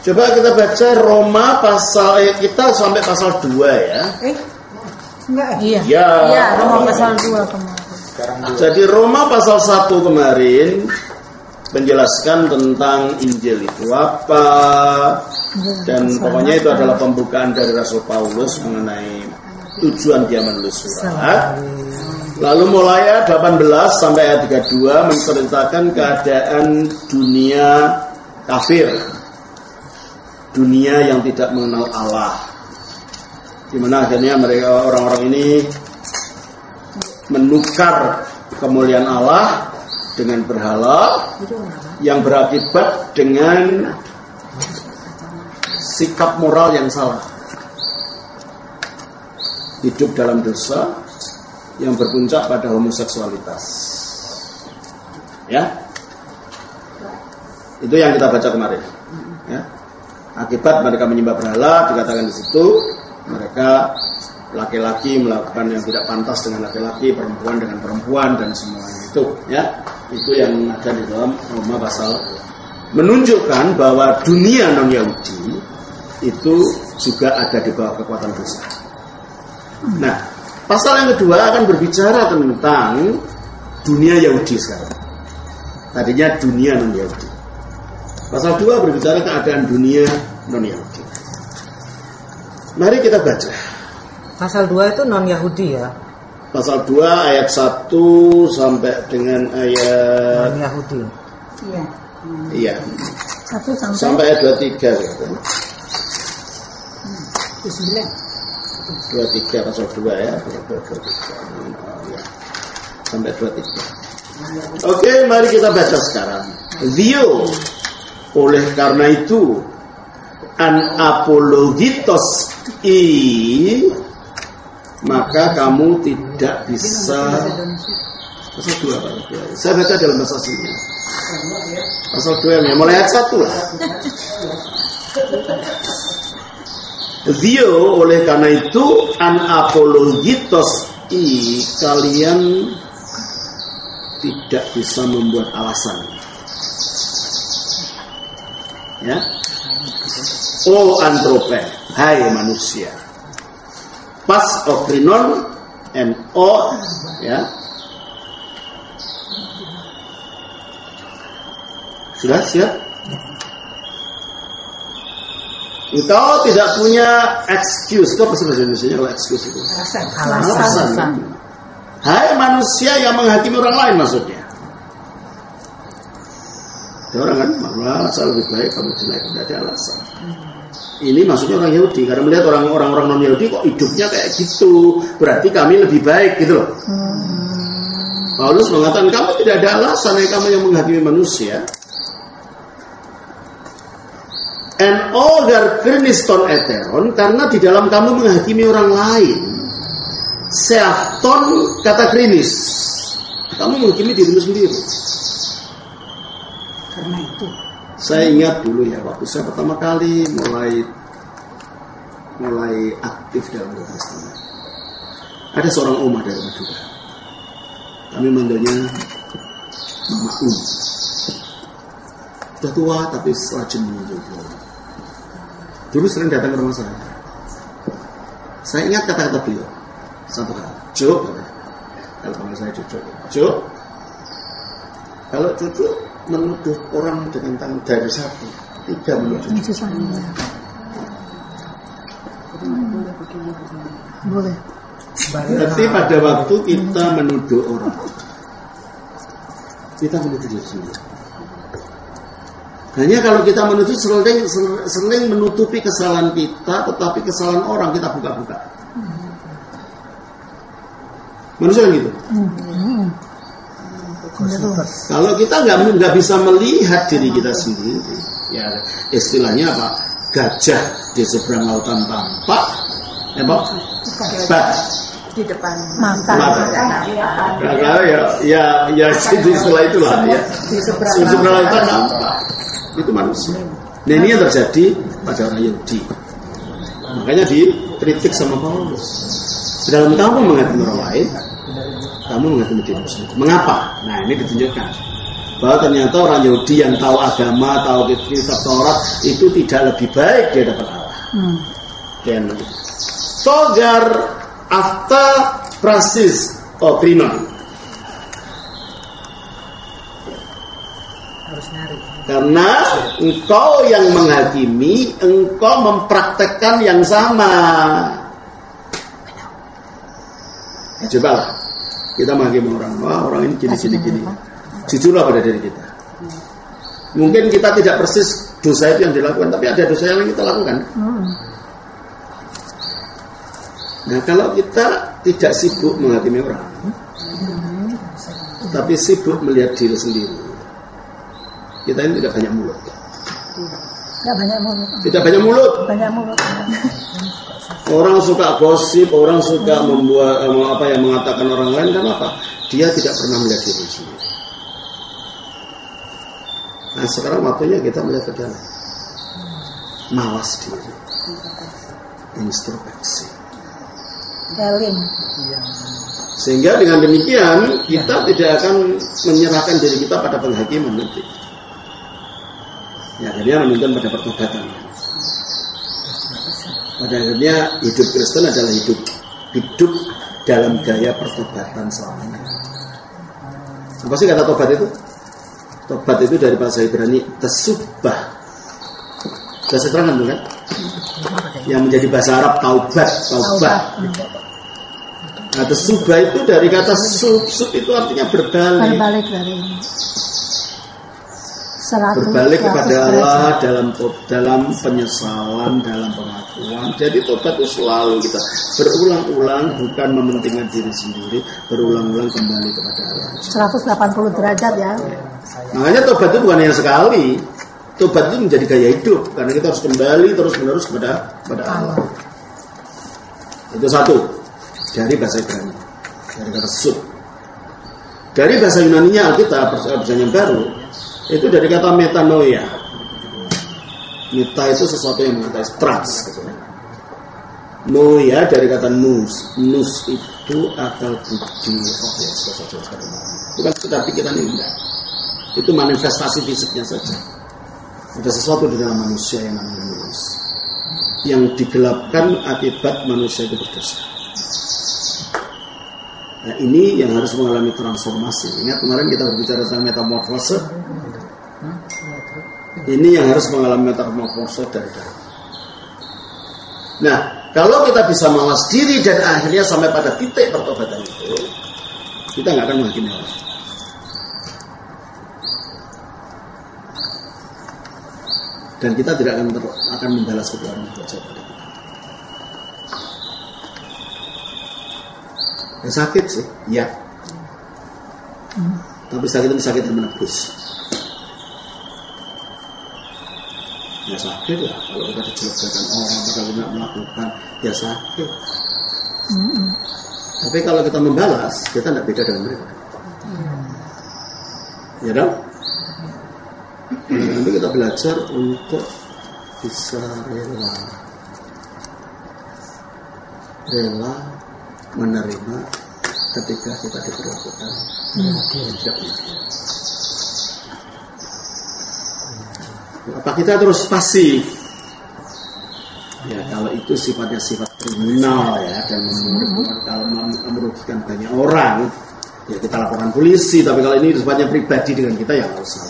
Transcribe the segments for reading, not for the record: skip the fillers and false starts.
Coba kita baca Roma pasal kita sampai pasal 2 ya. Enggak. Iya. Ya. Iya, Roma pasal 2 kemarin. Jadi Roma pasal 1 kemarin menjelaskan tentang Injil itu apa, dan pokoknya itu adalah pembukaan dari Rasul Paulus mengenai tujuan dia menulis surat. Lalu mulai ayat 18 sampai ayat 32 menceritakan keadaan dunia kafir, dunia yang tidak mengenal Allah, di mana akhirnya mereka orang-orang ini menukar kemuliaan Allah dengan berhala yang berakibat dengan sikap moral yang salah, hidup dalam dosa yang berpuncak pada homoseksualitas. Ya, itu yang kita baca kemarin. Ya. Akibat mereka menyembah berhala, dikatakan di situ mereka laki-laki melakukan yang tidak pantas dengan laki-laki, perempuan dengan perempuan, dan semuanya itu. Ya, itu yang ada di dalam Roma pasal, menunjukkan bahwa dunia non Yahudi itu juga ada di bawah kekuatan dosa. Nah, pasal yang kedua akan berbicara tentang dunia Yahudi sekarang. Tadinya dunia non Yahudi. Pasal 2 berbicara keadaan dunia non-Yahudi. Mari kita baca. Pasal 2 itu non-Yahudi ya? Pasal 2 ayat 1 sampai dengan ayat non-Yahudi. Iya. Iya. 1 sampai ayat 23 gitu. 23 pasal 2 ya. 23. Sampai 23. Oke, mari kita baca sekarang. Dio, oleh karena itu an apologitos maka kamu tidak bisa. Pasal 2 Pak. Saya baca dalam bahasa aslinya. Pasal 2 ya, mulai ayat 1 lah. Dio, oleh karena itu an apologitos kalian tidak bisa membuat alasan. Ya. O antrope, hai manusia. Pas okrinon no, ya. Sudah siap? Engkau tidak punya excuse. Itu apa sih bahasa Indonesia kalau excuse itu? Alasan. Hai manusia yang menghakimi orang lain maksudnya. Ada orang kan, malah saya lebih baik kamu jelek, tidak ada alasan. Ini maksudnya orang Yahudi, karena melihat orang-orang non Yahudi kok hidupnya kayak gitu, berarti kami lebih baik gitu loh. Paulus mengatakan kamu tidak ada alasan ya, kamu yang menghakimi manusia. And all their kriniston eteron, karena di dalam kamu menghakimi orang lain. Seafton kata krinis, kamu menghakimi dirimu sendiri. Karena itu saya ingat dulu ya, waktu saya pertama kali mulai aktif dalam Kristen. Ada seorang oma dari Madura. Kami manggilnya Mama Sudah tua tapi rajin juga. Dulu sering datang ke rumah saya. Saya ingat kata-kata beliau. Satu kali, Cuk, kalau panggil saya Cuk, kalau Cuk menuduh orang dengan tangan dari 1, 3 menuduh. Boleh. Berarti pada waktu kita menuduh orang, kita menuduh diri sendiri. Hanya kalau kita menuduh sering menutupi kesalahan kita, tetapi kesalahan orang kita buka-buka. Manusia gitu. Kalau kita nggak bisa melihat diri kita sendiri, ya istilahnya apa? Gajah di seberang lautan tampak, Di depan mata. Ya istilah itulah ya. Di seberang lautan tampak. Itu manusia. Nah ini yang terjadi pada orang Yahudi. Makanya dikritik sama Paulus. Dalam kamu menghakimi orang lain, kamu menghakimi dirimu sendiri. Mengapa? Nah ini ditunjukkan. bahwa ternyata orang Yahudi yang tahu agama, tahu kitab Taurat itu tidak lebih baik di hadapan Allah. Dan sogar afta prasis krinon. Harus nyari. Karena engkau yang menghakimi, engkau mempraktekkan yang sama. Ya, cobalah kita menghakimi orang. Wah, orang ini gini. Jujurlah pada diri kita. Mungkin kita tidak persis dosa itu yang dilakukan, tapi ada dosa yang kita lakukan. Nah, kalau kita tidak sibuk menghakimi orang, tapi sibuk melihat diri sendiri, kita ini tidak banyak mulut. Tidak banyak mulut. Orang suka gosip, orang suka mengatakan orang lain, karena apa? Dia tidak pernah melihat diri sendiri. Nah, sekarang waktunya kita melihat ke dalam, mawas diri, introspeksi. Sehingga dengan demikian kita tidak akan menyerahkan diri kita pada penghakiman nanti. Ya, akhirnya menuntun pada pertobatan. Pada akhirnya hidup Kristen adalah hidup dalam gaya pertobatan selamanya. Apa sih kata tobat itu? Tobat itu dari bahasa Ibrani tesubah. Bahasa terangan bukan? Yang menjadi bahasa Arab taubat. Nah, tesubah itu dari kata sub itu artinya berbalik. Berbalik kepada Allah dalam penyesalan, dalam pengakuan. Jadi tobat itu selalu kita berulang-ulang, bukan mementingkan diri sendiri, berulang-ulang kembali kepada Allah. 180 derajat ya. Makanya tobat itu bukan yang sekali. Tobat itu menjadi gaya hidup, karena kita harus kembali terus-menerus kepada Allah. Itu satu dari bahasa Ibrani, dari kata sub. Dari bahasa Yunaninya Alkitab, perjanjian baru, itu dari kata metanoia. Meta itu sesuatu yang mengatas trans gitu. Noia dari kata nus. Nus itu akal budi. Bukan sekedar pikiran indah. Itu manifestasi fisiknya saja. Ada sesuatu di dalam manusia yang namanya nus, yang digelapkan akibat manusia itu berdosa. Nah, ini yang harus mengalami transformasi. Ingat kemarin kita berbicara tentang metamorfose. Ini yang harus mengalami metamorfose dari dalam. Nah, kalau kita bisa mawas diri dan akhirnya sampai pada titik pertobatan itu, kita nggak akan menghakimi orang. Dan kita tidak akan membalas kedua orang tua pada kita. Ya, sakit sih, ya. Tapi sakit itu sakit yang menebus. Ya sakit lah, kalau kita dijelek-jelekan orang, kalau kita melakukan, ya sakit. Tapi kalau kita membalas, kita tidak beda dengan mereka. Ya dong? Nanti kita belajar untuk bisa rela menerima ketika kita diperlakukan tidak. Apa kita terus pasif? Ya, kalau itu sifatnya sifat kriminal ya, dan merugikan banyak orang, ya kita laporan polisi. Tapi kalau ini sifatnya pribadi dengan kita, ya nggak usah.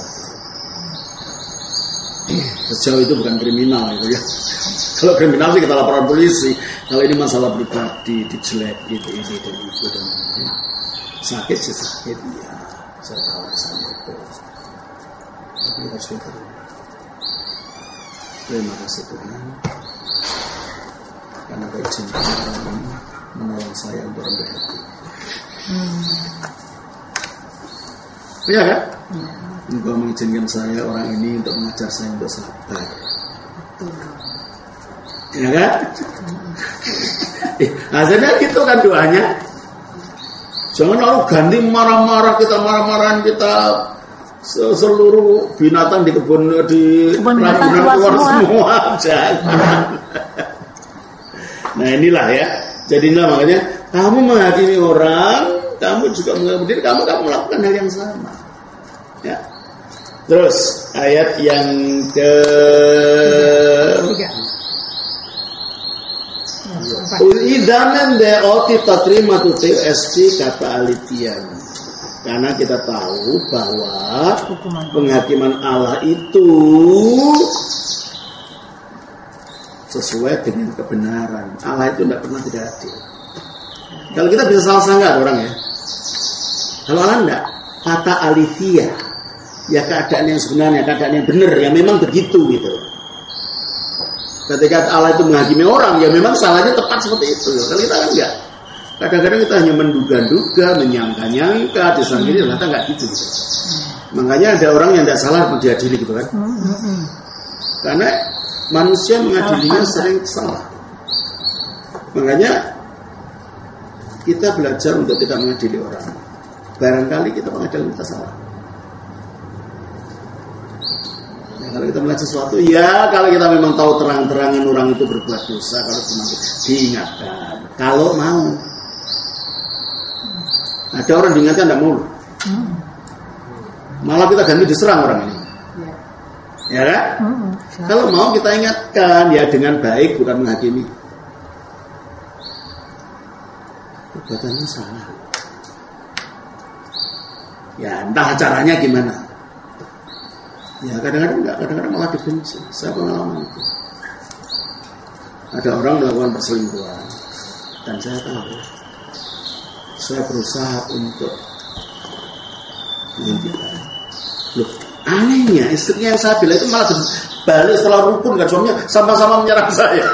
Sejauh itu bukan kriminal itu ya. Kalau kriminal sih kita laporan polisi. Kalau ini masalah pribadi, dijelek itu dan itu dan ini. Sakit sih sakit ya. Saya tahu rasanya itu. Tapi kita harus berterima. Terima kasih Tuhan, karena Kau izinkan orang menolong saya untuk rendah hati. Iya kan? Engkau mengizinkan saya orang ini untuk mengajar saya untuk sabar. Ya kan? Hasilnya gitu kan doanya. Jangan lalu ganti marah-marah, kita marah-marahan kita seluruh binatang di kebun keluar semua. Jangan. Nah inilah ya. Jadilah makanya kamu menghakimi orang, kamu juga menghakimi diri, kamu melakukan hal yang sama. Ya. Terus ayat yang ke Idamen de oti tatrima tuti esti kata alitian. Karena kita tahu bahwa penghakiman Allah itu sesuai dengan kebenaran. Allah itu tidak pernah tidak adil. Kalau kita bisa salah sangka orang ya. Kalau Allah enggak, kata alithia, ya keadaan yang sebenarnya, keadaan yang benar, yang memang begitu gitu. Ketika Allah itu menghakimi orang, ya memang salahnya tepat seperti itu. Kalau kita kan enggak. Kadang-kadang kita hanya menduga-duga, menyangka-nyangka, disangkiri, ternyata enggak gitu. Makanya ada orang yang tidak salah diadili gitu kan. Karena manusia mengadilinya sering salah. Makanya kita belajar untuk tidak mengadili orang. Barangkali kita pengadilan kita salah. Ya, kalau kita melihat sesuatu, ya kalau kita memang tahu terang-terangan orang itu berbuat dosa, kalau semakin diingatkan. Kalau mau, ada orang diingatkan tidak mau, malah kita ganti diserang orang ini. Ya kan? Kalau mau kita ingatkan, ya dengan baik, bukan menghakimi. Perbuatannya salah. Ya entah caranya gimana. Ya kadang-kadang enggak, kadang-kadang malah dibenci. Saya pengalaman itu. Ada orang melakukan perselingkuhan dan saya tahu. Saya berusaha untuk menghentikan. Loh, anehnya istrinya yang saya bilang itu malah balik setelah rukun kan suaminya sama-sama menyerang saya.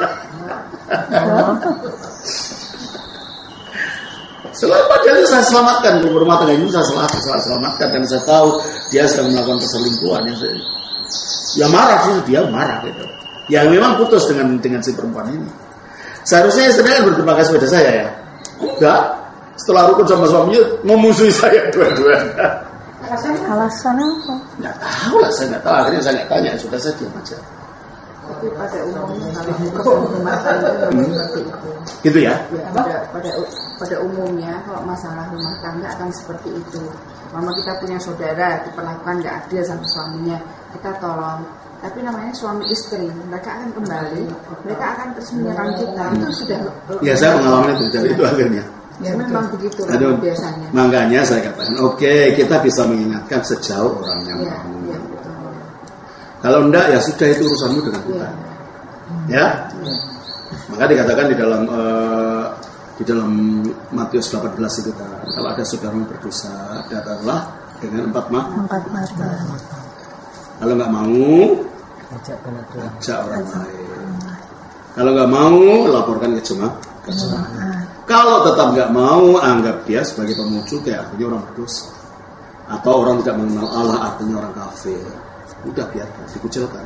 Selain padahal saya selamatkan rumah tangga ini, saya selamatkan dan saya tahu dia sedang melakukan perselingkuhan. Ya marah sih, dia marah gitu. Ya memang putus dengan si perempuan ini. Seharusnya istrinya berterima kasih pada saya ya. Enggak, setelah rukun sama suaminya memusuhi saya dua-dua. Alasannya apa? Nggak tahu lah, saya nggak tahu. Akhirnya saya nggak tanya, sudah saya diam aja. Tapi pada umumnya kalau rumah tangga seperti itu. Gitu ya? Pada umumnya kalau masalah rumah tangga akan seperti itu. Mama kita punya saudara diperlakukan nggak adil sama suaminya, kita tolong. Tapi namanya suami istri, mereka akan kembali, mereka akan terus menyerang kita. Itu sudah. Ya saya pengalaman itu dari itu akhirnya. Ya memang begitu biasanya. Makanya saya katakan, oke, kita bisa mengingatkan sejauh orangnya mau. Ya, betul. Kalau enggak, ya sudah itu urusanmu dengan kita. Ya. Maka dikatakan di dalam Matius 18 itu kan, kalau ada saudaramu berdosa, datanglah dengan 4 mata. Kalau nggak mau, ajak orang lain. Kalau nggak mau, laporkan ke jemaat. Kalau tetap nggak mau, anggap dia sebagai pemucuk, ya artinya orang berdosa. Atau orang tidak mengenal Allah, artinya orang kafir. Udah biarkan, dikucilkan.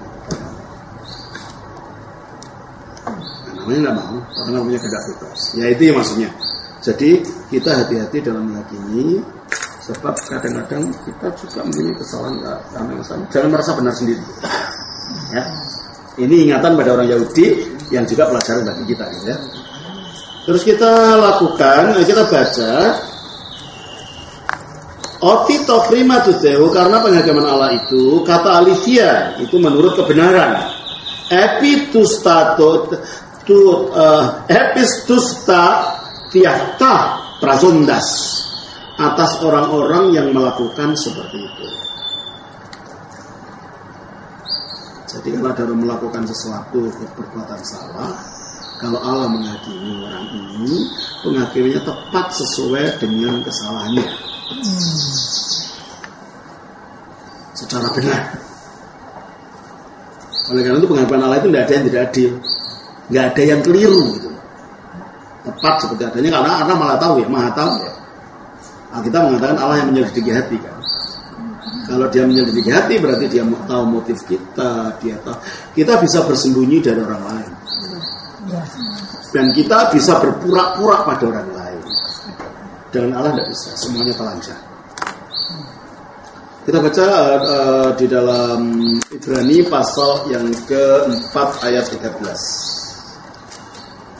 Nah, namanya nggak mau, orang nggak punya kehendak bebas. Ya itu ya maksudnya. Jadi kita hati-hati dalam meyakini, sebab kadang-kadang kita juga mempunyai kesalahan karena sama. Jangan merasa benar sendiri. Ya, ini ingatan pada orang Yahudi yang juga pelajaran bagi kita, gitu ya. Terus kita lakukan, kita baca Oti tokrima tuzehu, karena penghakiman Allah itu kata alithia itu menurut kebenaran. Epistusta tiahta prasondas, atas orang-orang yang melakukan seperti itu. Jadi kalau ada orang melakukan sesuatu perbuatan salah, kalau Allah menghakimi orang ini, penghakiminya tepat sesuai dengan kesalahannya. Secara benar. Oleh karena itu penghakiman Allah itu tidak ada yang tidak adil, nggak ada yang keliru gitu. Tepat seperti adanya karena malah tahu ya, maha tahu ya. Nah, kita mengatakan Allah yang menyelidiki hati kan. Kalau dia menyelidiki hati berarti dia tahu motif kita, dia tahu. Kita bisa bersembunyi dari orang lain. Dan kita bisa berpura-pura pada orang lain. Dengan Allah tidak bisa, semuanya telanjang. Kita baca di dalam Ibrani pasal yang ke-4 ayat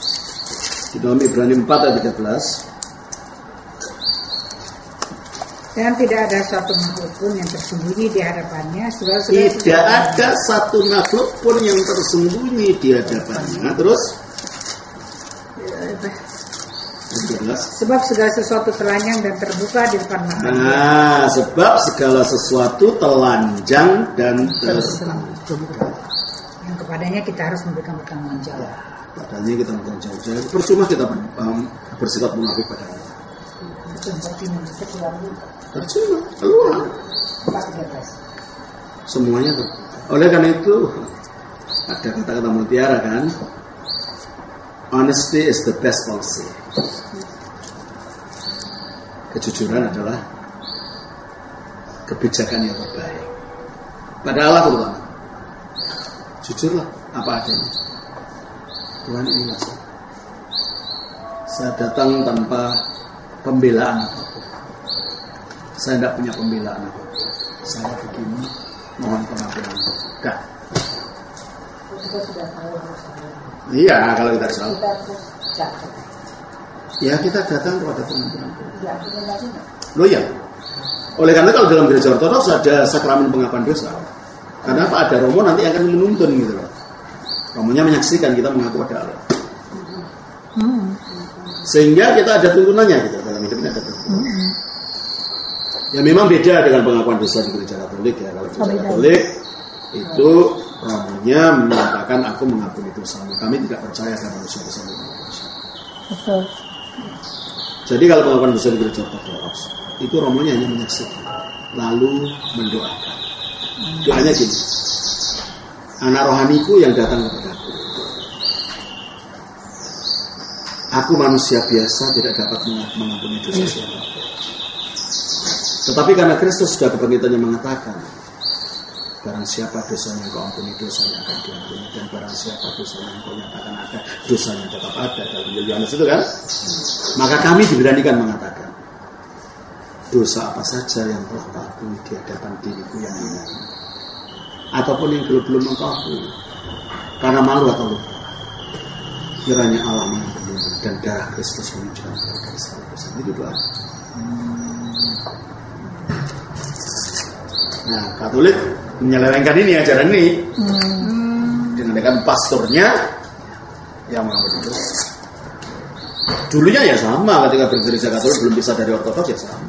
13. Di dalam Ibrani 4 ayat 13. Dan tidak ada satu makhluk pun yang tersembunyi di hadapannya. Tidak ada satu makhluk pun yang tersembunyi di hadapannya. Terus? Sebab segala sesuatu telanjang dan terbuka di depan mata. Nah, sebab segala sesuatu telanjang dan terbuka. Yang kepadanya kita harus memberikan pertanggung jawab. Padanya kita bertanggung jawab. Percuma kita bersikap munafik padanya. Percuma, keluar. Semuanya terbuka. Oleh karena itu ada kata-kata mutiara kan, honesty is the best policy. Kejujuran adalah kebijakan yang terbaik pada Allah terutama. Jujurlah apa adanya. Tuhan, inilah saya datang tanpa pembelaan apapun. Saya tidak punya pembelaan apapun. Saya begini, mohon pengampunan. Dah. Iya, kalau kita salah. Ya kita datang kepada pengampunan. Loh ya. Oleh karena kalau dalam gereja ortodoks ada sakramen pengakuan dosa. Karena apa? Ada romo nanti akan menuntun gitu loh. Romonya menyaksikan kita mengaku pada Allah. Sehingga kita ada tuntunannya gitu dalam hidup ini ada tuntunan. Ya memang beda dengan pengakuan dosa di gereja Katolik ya. Kalau gereja Katolik itu romonya menyatakan aku mengakui dosamu. Kami tidak percaya karena dosa-dosa manusia. Betul. Jadi kalau pengakuan dosa di gereja ortodoks itu romonya hanya menyaksikan lalu mendoakan. Doanya gini, anak rohaniku yang datang kepadaku, aku manusia biasa tidak dapat mengampuni dosa siapa. Tetapi karena Kristus sudah kebangkitannya mengatakan, barang siapa dosanya kau ampuni, dosanya akan diampuni, dan barang siapa dosanya yang kau nyatakan ada, dosanya tetap ada. Dalam Injil Yohanes itu kan, maka kami diberanikan mengatakan, dosa apa saja yang telah kau akui di hadapan diriku yang hina ini, ataupun yang belum engkau akui karena malu atau lupa, kiranya Allah mengampuni dan darah Kristus menunjukkan dari segala dosa. Itu doa. Nah, Katolik menyelewengkan ini ajaran ini dengan pastornya yang mengampuni dosa. Dulunya ya sama, ketika bergereja Katolik belum bisa dari ortodoks ya sama.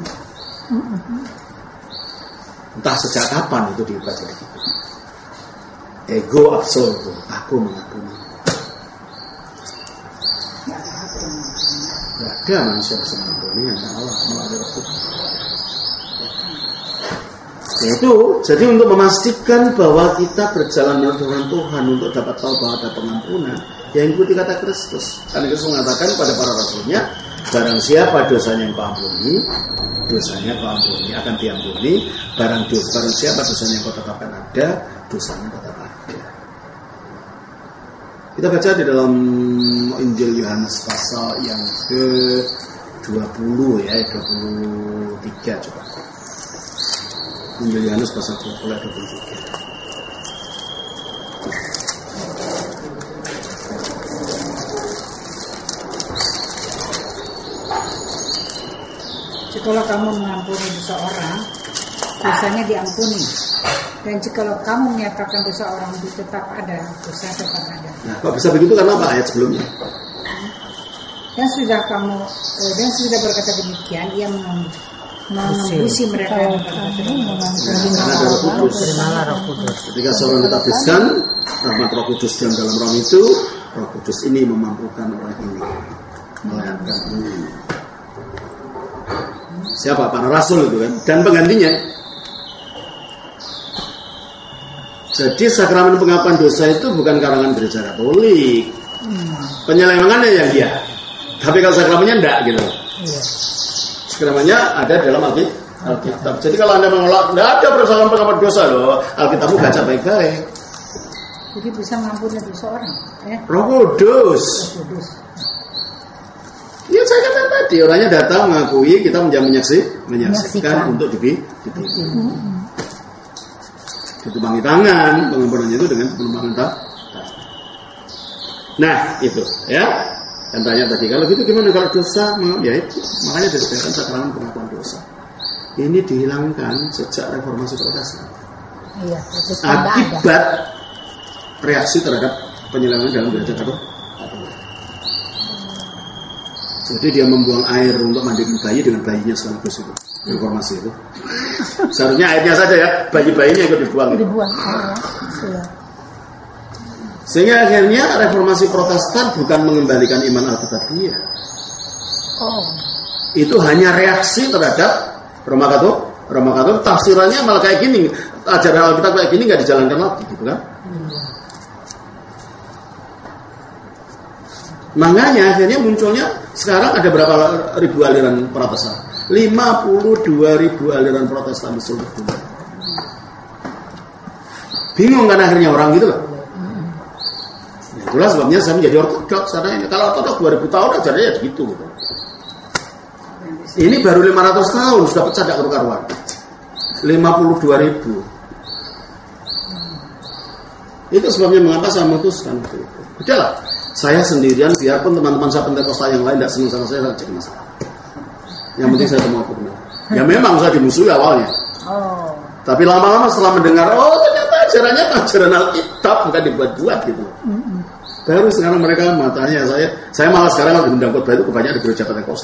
Entah sejak kapan itu diubah jadi gitu. Ego absoluto, aku mengakui. Tidak ada manusia bisa mengampuni yang Allah melalui waktu. Yaitu, jadi untuk memastikan bahwa kita berjalan menurut Tuhan untuk dapat tahu bahwa ada pengampunan, yang ikuti kata Kristus. Karena Kristus mengatakan pada para rasulnya, barang siapa dosanya yang kau ampuni, dosanya kau ampuni, akan diampuni. Barang siapa dosanya yang kau tetapkan ada, dosanya tetap ada. Kita baca di dalam Injil Yohanes pasal yang ke-20 ya, 23 coba. Injil Yohanes pasal 20 ayat 23. Jikalau kamu mengampuni dosa orang, dosanya diampuni. Dan jikalau kamu menyatakan dosa orang itu tetap ada, dosa tetap ada. Nah, kok bisa begitu karena apa ayat sebelumnya? Dan sudah berkata demikian, ia mengembusi mereka yang berkata terimalah Roh Kudus. Ketika seorang ditabiskan, rahmat Roh Kudus diam dalam orang itu, Roh Kudus ini memampukan orang ini melayani ini. Siapa? Para rasul itu kan, dan penggantinya. Jadi sakramen pengakuan dosa itu bukan karangan gereja Katolik. Penyelewengannya yang dia. Tapi kalau sakramennya enggak gitu. Sakramennya ada dalam Alkitab. Jadi kalau Anda menolak, enggak ada sakramen pengakuan dosa loh. Alkitabmu baca baik-baik. Jadi bisa mengampuni dosa orang. Roh Kudus. Ya saya katakan tadi, orangnya datang mengakui, kita menyaksikan untuk ditumpangi tangan, pengampunannya itu dengan penumpangan tangan. Nah itu ya. Dan tanya tadi, kalau gitu gimana kalau dosa? Ya itu, makanya disediakan sakramen pengakuan dosa. ini dihilangkan sejak reformasi Protestan. Iya, itu sudah ada. Akibat reaksi terhadap penyelewengan dalam gereja Katolik. Jadi dia membuang air untuk mandikan bayi dengan bayinya sekaligus itu. Reformasi itu. Seharusnya airnya saja ya, bayi-bayinya ikut dibuang. Dibuang. Iya. Sehingga akhirnya reformasi Protestan bukan mengembalikan iman Alkitabiah. Oh. Itu hanya reaksi terhadap Roma Katolik. Tafsirannya malah kayak gini, ajaran Alkitab kayak gini nggak dijalankan lagi, gitu kan? Makanya akhirnya munculnya sekarang ada berapa ribu aliran Protestan? 52.000 aliran Protestan di seluruh dunia. Bingung kan akhirnya orang gitu loh. Itulah sebabnya saya menjadi ortodoks. Karena ini kalau ortodoks 2000 tahun ajarannya gitu. Ini baru 500 tahun sudah pecah tidak karu-karuan. 52.000. Itu sebabnya mengapa saya memutuskan itu. Udahlah, saya sendirian biarpun teman-teman saya Pentakosta yang lain tidak senang sama saya jadi masalah. Yang penting saya temu benar. Ya memang saya dimusuhi awalnya. Oh. Tapi lama-lama setelah mendengar, oh ternyata ajarannya ajaran Alkitab bukan dibuat-buat gitu. Baru sekarang mereka matanya saya malah sekarang kalau diundang khotbah itu kebanyakan di gereja Pentakosta.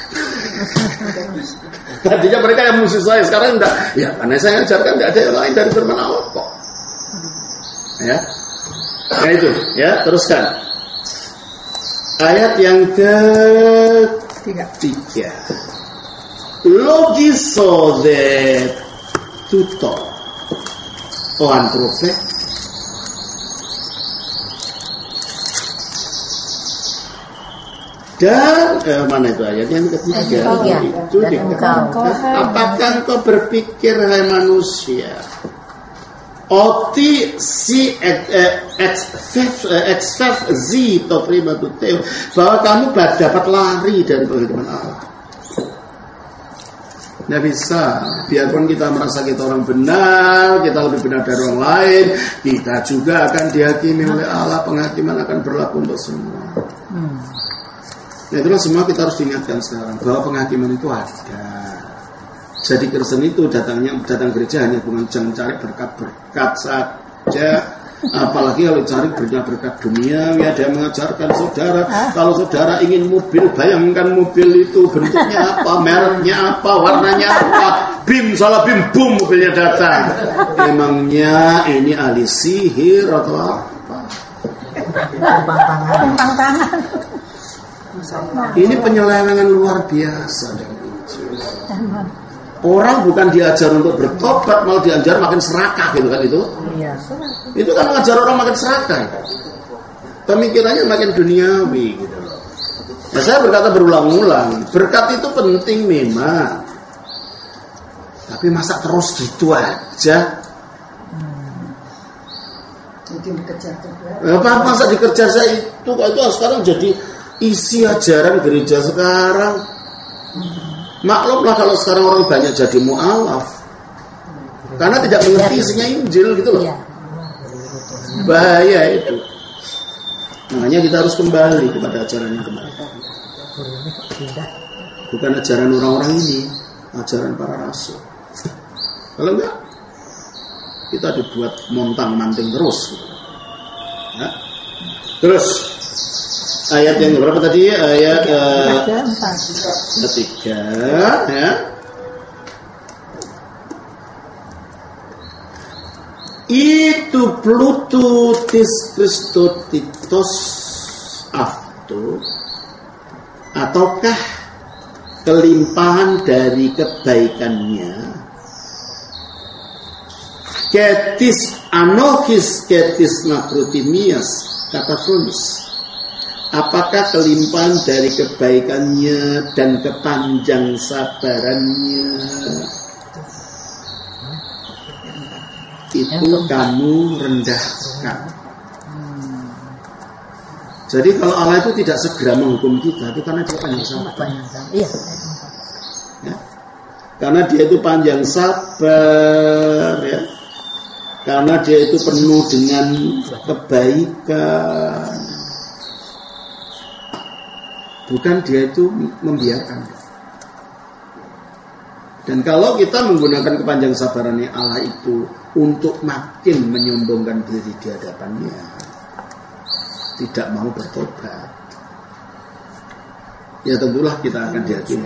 Tadinya mereka yang musuh saya, sekarang enggak. Ya karena saya ajarkan tidak ada yang lain dari firman Allah kok. Ya. Nah itu, ya teruskan. Ayat yang ketiga. Logiso de tutto o antrope dan mana itu ayat yang ketiga? Itu apakah engkau berpikir hai manusia? Oti si zito prima tuteo bahwa kamu dapat lari dari penghidupan Allah. Nggak bisa, biarpun kita merasa kita orang benar, kita lebih benar dari orang lain, kita juga akan dihakimi oleh Allah. Penghakiman akan berlaku untuk semua. Nah itulah semua kita harus diingatkan sekarang bahwa penghakiman itu ada. Jadi Kristen itu datang gereja hanya bukan mencari berkat-berkat saja. Apalagi kalau cari berkat dunia, ya dia mengajarkan saudara, kalau saudara ingin mobil, bayangkan mobil itu bentuknya apa, mereknya apa, warnanya apa, salah bim, boom, mobilnya datang. Emangnya ini ahli sihir atau apa? Tumpang tangan. Ini penyelewengan luar biasa. Orang bukan diajar untuk bertobat, malah diajar makin serakah gitu kan itu. Iya. Itu kan mengajar orang makin serakah. Pemikirannya makin duniawi gitu loh. Nah, saya berkata berulang-ulang, berkat itu penting memang. Tapi masa terus gitu aja? Masa dikejar saya itu sekarang jadi isi ajaran gereja sekarang. Maklumlah kalau sekarang orang banyak jadi mu'alaf karena tidak mengerti isinya Injil gitu loh. Bahaya itu. Makanya kita harus kembali kepada ajaran yang kemarin. Bukan ajaran orang-orang ini, ajaran para rasul. Kalau enggak, kita dibuat montang-manting terus gitu. Ya. Terus ayat yang berapa tadi? Ayat ketiga, ya. Itu plututis Christotitos afto, ataukah kelimpahan dari kebaikannya? Ketis anokis ketis makrotimias kata Frunus. Apakah kelimpahan dari kebaikannya dan kepanjang sabarannya itu kamu rendahkan. Jadi kalau Allah itu tidak segera menghukum kita, itu karena dia panjang sabar. Iya. Ya. Karena dia itu panjang sabar, ya. Karena dia itu penuh dengan kebaikan. Bukan dia itu membiarkan. Dan kalau kita menggunakan kepanjang sabarannya Allah itu untuk makin menyombongkan diri di hadapannya, tidak mau bertobat, ya tentulah kita akan dihakimi.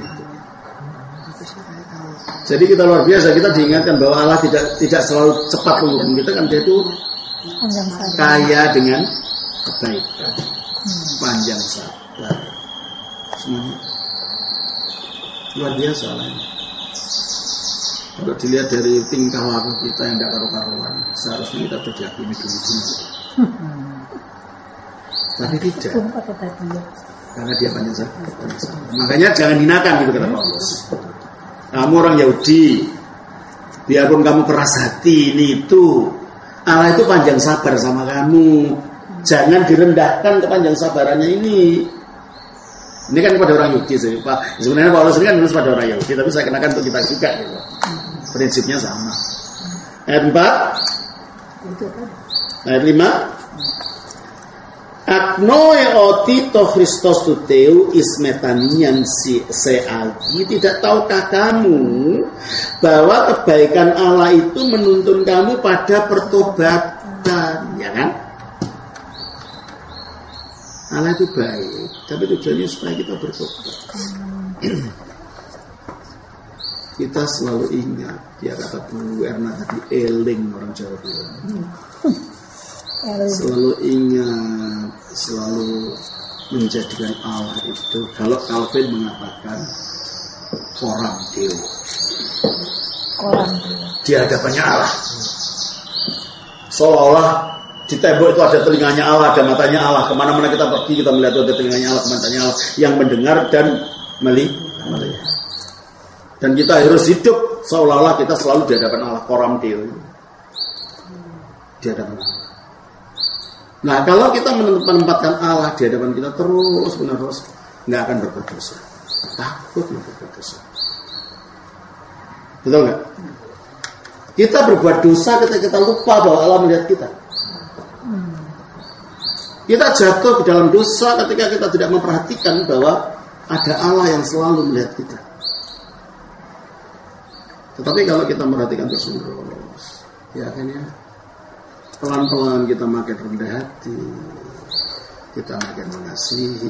Jadi kita luar biasa, kita diingatkan bahwa Allah tidak selalu cepat menghukum kita, kan dia itu kaya dengan kebaikan, panjang sabar, semuanya luar biasa lah. Kalau dilihat dari tingkah laku kita yang tidak karu-karuan, seharusnya kita sudah dihakimi dulu. Tapi tidak, karena dia panjang sabar. Makanya jangan hinakan gitu kata Paulus. Kamu orang Yahudi, biarpun kamu keras hati ini itu, Allah itu panjang sabar sama kamu. Jangan direndahkan kepanjang sabarannya ini. Ini kan kepada orang Yahudi sih, Pak. Sebenarnya Paulus ini kan menulis pada orang Yahudi, tapi saya kenakan untuk kita juga gitu. Prinsipnya sama. Ayat 4. Ayat 5. Agnoe otito Christos tuteu ismetanian si seagi. Tidak tahukah kamu bahwa kebaikan Allah itu menuntun kamu pada pertobatan, ya kan? Allah itu baik, tapi tujuannya supaya kita bertobat. Kita selalu ingat, ya kata Bu Erna tadi, eling orang Jawa bilang. Selalu ingat, selalu menjadikan Allah itu, kalau Calvin mengatakan coram Deo, di hadapannya Allah, seolah-olah di tembok itu ada telinganya Allah, ada matanya Allah. Kemana-mana kita pergi, kita melihat ada telinganya Allah, matanya Allah yang mendengar dan melihat. Dan kita harus hidup seolah-olah kita selalu di hadapan Allah, coram Deo, di hadapan Allah. Nah, kalau kita menempatkan Allah di hadapan kita terus-menerus, nggak akan berbuat dosa. Takut berbuat dosa. Betul nggak? Kita berbuat dosa ketika kita lupa bahwa Allah melihat kita. Kita jatuh ke dalam dosa ketika kita tidak memperhatikan bahwa ada Allah yang selalu melihat kita. Tetapi kalau kita memperhatikan terus-menerus, ya akhirnya pelan-pelan kita makin rendah hati, kita makin mengasihi,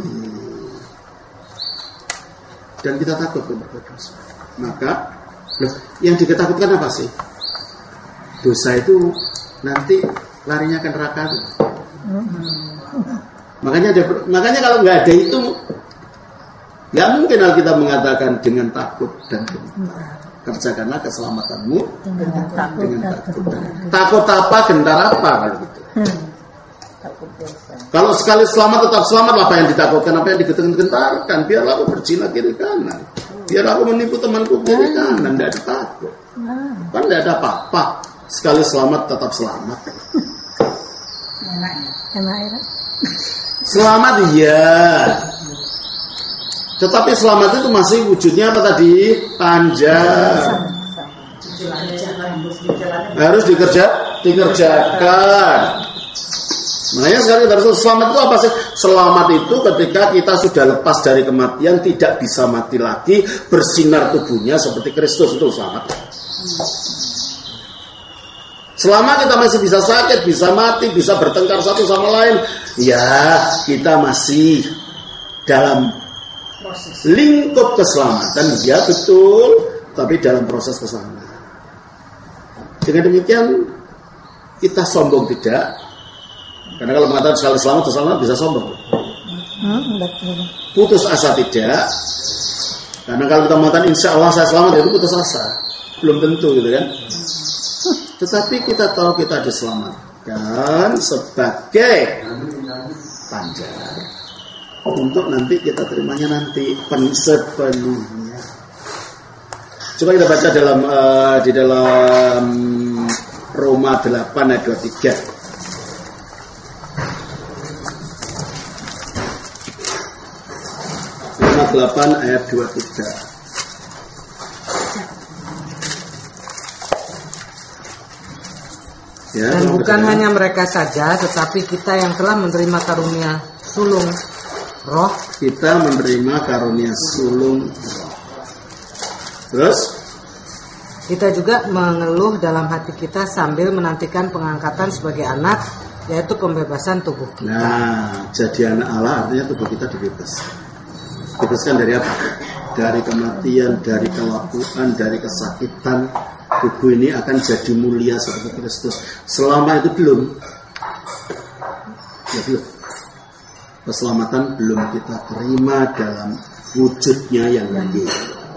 dan kita takut berbuat dosa. Maka, yang diketakutkan apa sih? Dosa itu nanti larinya ke neraka. Makanya kalau nggak ada itu, nggak mungkin Alkitab mengatakan dengan takut dan gentar. Kerjakanlah keselamatanmu dengan takut. Takut apa, gentar apa kalau gitu. Kalau sekali selamat tetap selamat, apa yang ditakutkan, apa yang digentarkan? Biarlah aku berzina kiri kanan, biar aku menipu temanku kiri kanan, tidak ada takut. Kan tidak ada apa-apa. Sekali selamat tetap selamat. Enak. Selamat ya. Tetapi selamat itu masih wujudnya apa tadi? Panjang. Harus dikerjakan. Makanya sekarang kita harus selamat itu apa sih? Selamat itu ketika kita sudah lepas dari kematian, tidak bisa mati lagi, bersinar tubuhnya seperti Kristus, itu selamat. Selama kita masih bisa sakit, bisa mati, bisa bertengkar satu sama lain, ya kita masih dalam lingkup keselamatan, ya betul, tapi dalam proses keselamatan. Dengan demikian kita sombong tidak, karena kalau mengatakan sekali selamat bisa sombong. Putus asa tidak, karena kalau kita mengatakan insya Allah saya selamat, itu putus asa, belum tentu gitu kan. Tetapi kita tahu kita diselamatkan sebagai panjar untuk nanti kita terimanya nanti sepenuhnya. Coba kita baca di dalam Roma 8 ayat 23. Roma 8 ayat 23. Ya, dan bukan hanya mereka saja, tetapi kita yang telah menerima karunia sulung roh. Kita menerima karunia sulung roh. Terus Kita juga mengeluh dalam hati kita sambil menantikan pengangkatan sebagai anak, yaitu pembebasan tubuh kita. Nah, jadi anak Allah artinya tubuh kita dibebaskan. Dibebaskan dari apa? Dari kematian, dari kelakuan, dari kesakitan. Tubuh ini akan jadi mulia seperti Kristus. Selama itu belum. Ya belum. Keselamatan belum kita terima dalam wujudnya yang real.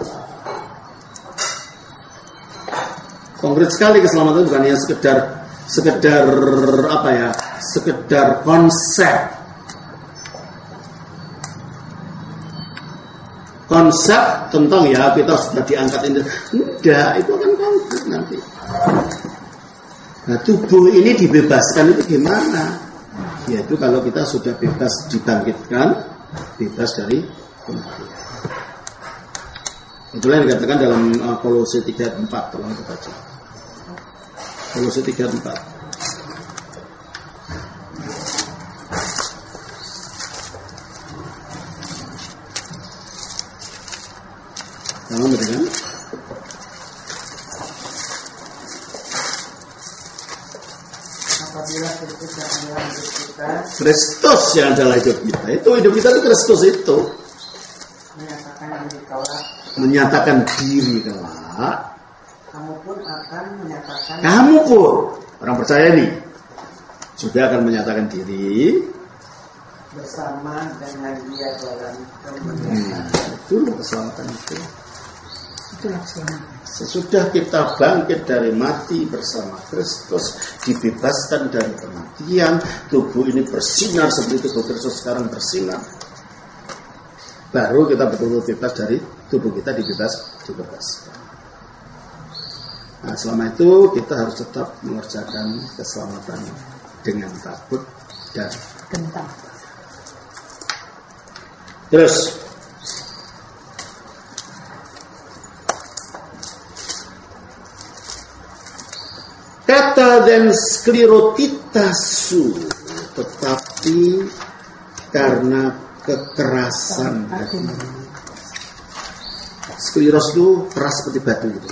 Konkret sekali keselamatan bukan hanya sekedar apa ya? Sekedar konsep. Konsep tentang ya kita sudah diangkat ini. Enggak, itu akan konkret nanti. Nah, tubuh ini dibebaskan itu gimana? Yaitu kalau kita sudah bebas dibangkitkan, bebas dari kematian. Itulah yang dikatakan dalam Kolose 3:4, tolong kita baca. Kolose 3:4. Kamu berikan? Apabila Kristus adalah hidup kita, Kristus yang adalah hidup kita. Itu hidup kita itu Kristus itu. Menyatakan diri kelak. kamu pun akan menyatakan. Kamu pun orang percaya ini juga akan menyatakan diri bersama dengan dia dalam kemuliaan. Itu keselamatan itu. Itulah selama. Sesudah kita bangkit dari mati bersama Kristus, dibebaskan dari kematian, tubuh ini bersinar seperti tubuh Kristus sekarang bersinar. Baru kita betul-betul bebas dari tubuh kita dibebaskan. Nah, selama itu kita harus tetap mengerjakan keselamatan dengan takut dan Gentar. terus. Kata dan sklerotitasu, tetapi karena kekerasan hati. Skleros itu keras seperti batu gitu.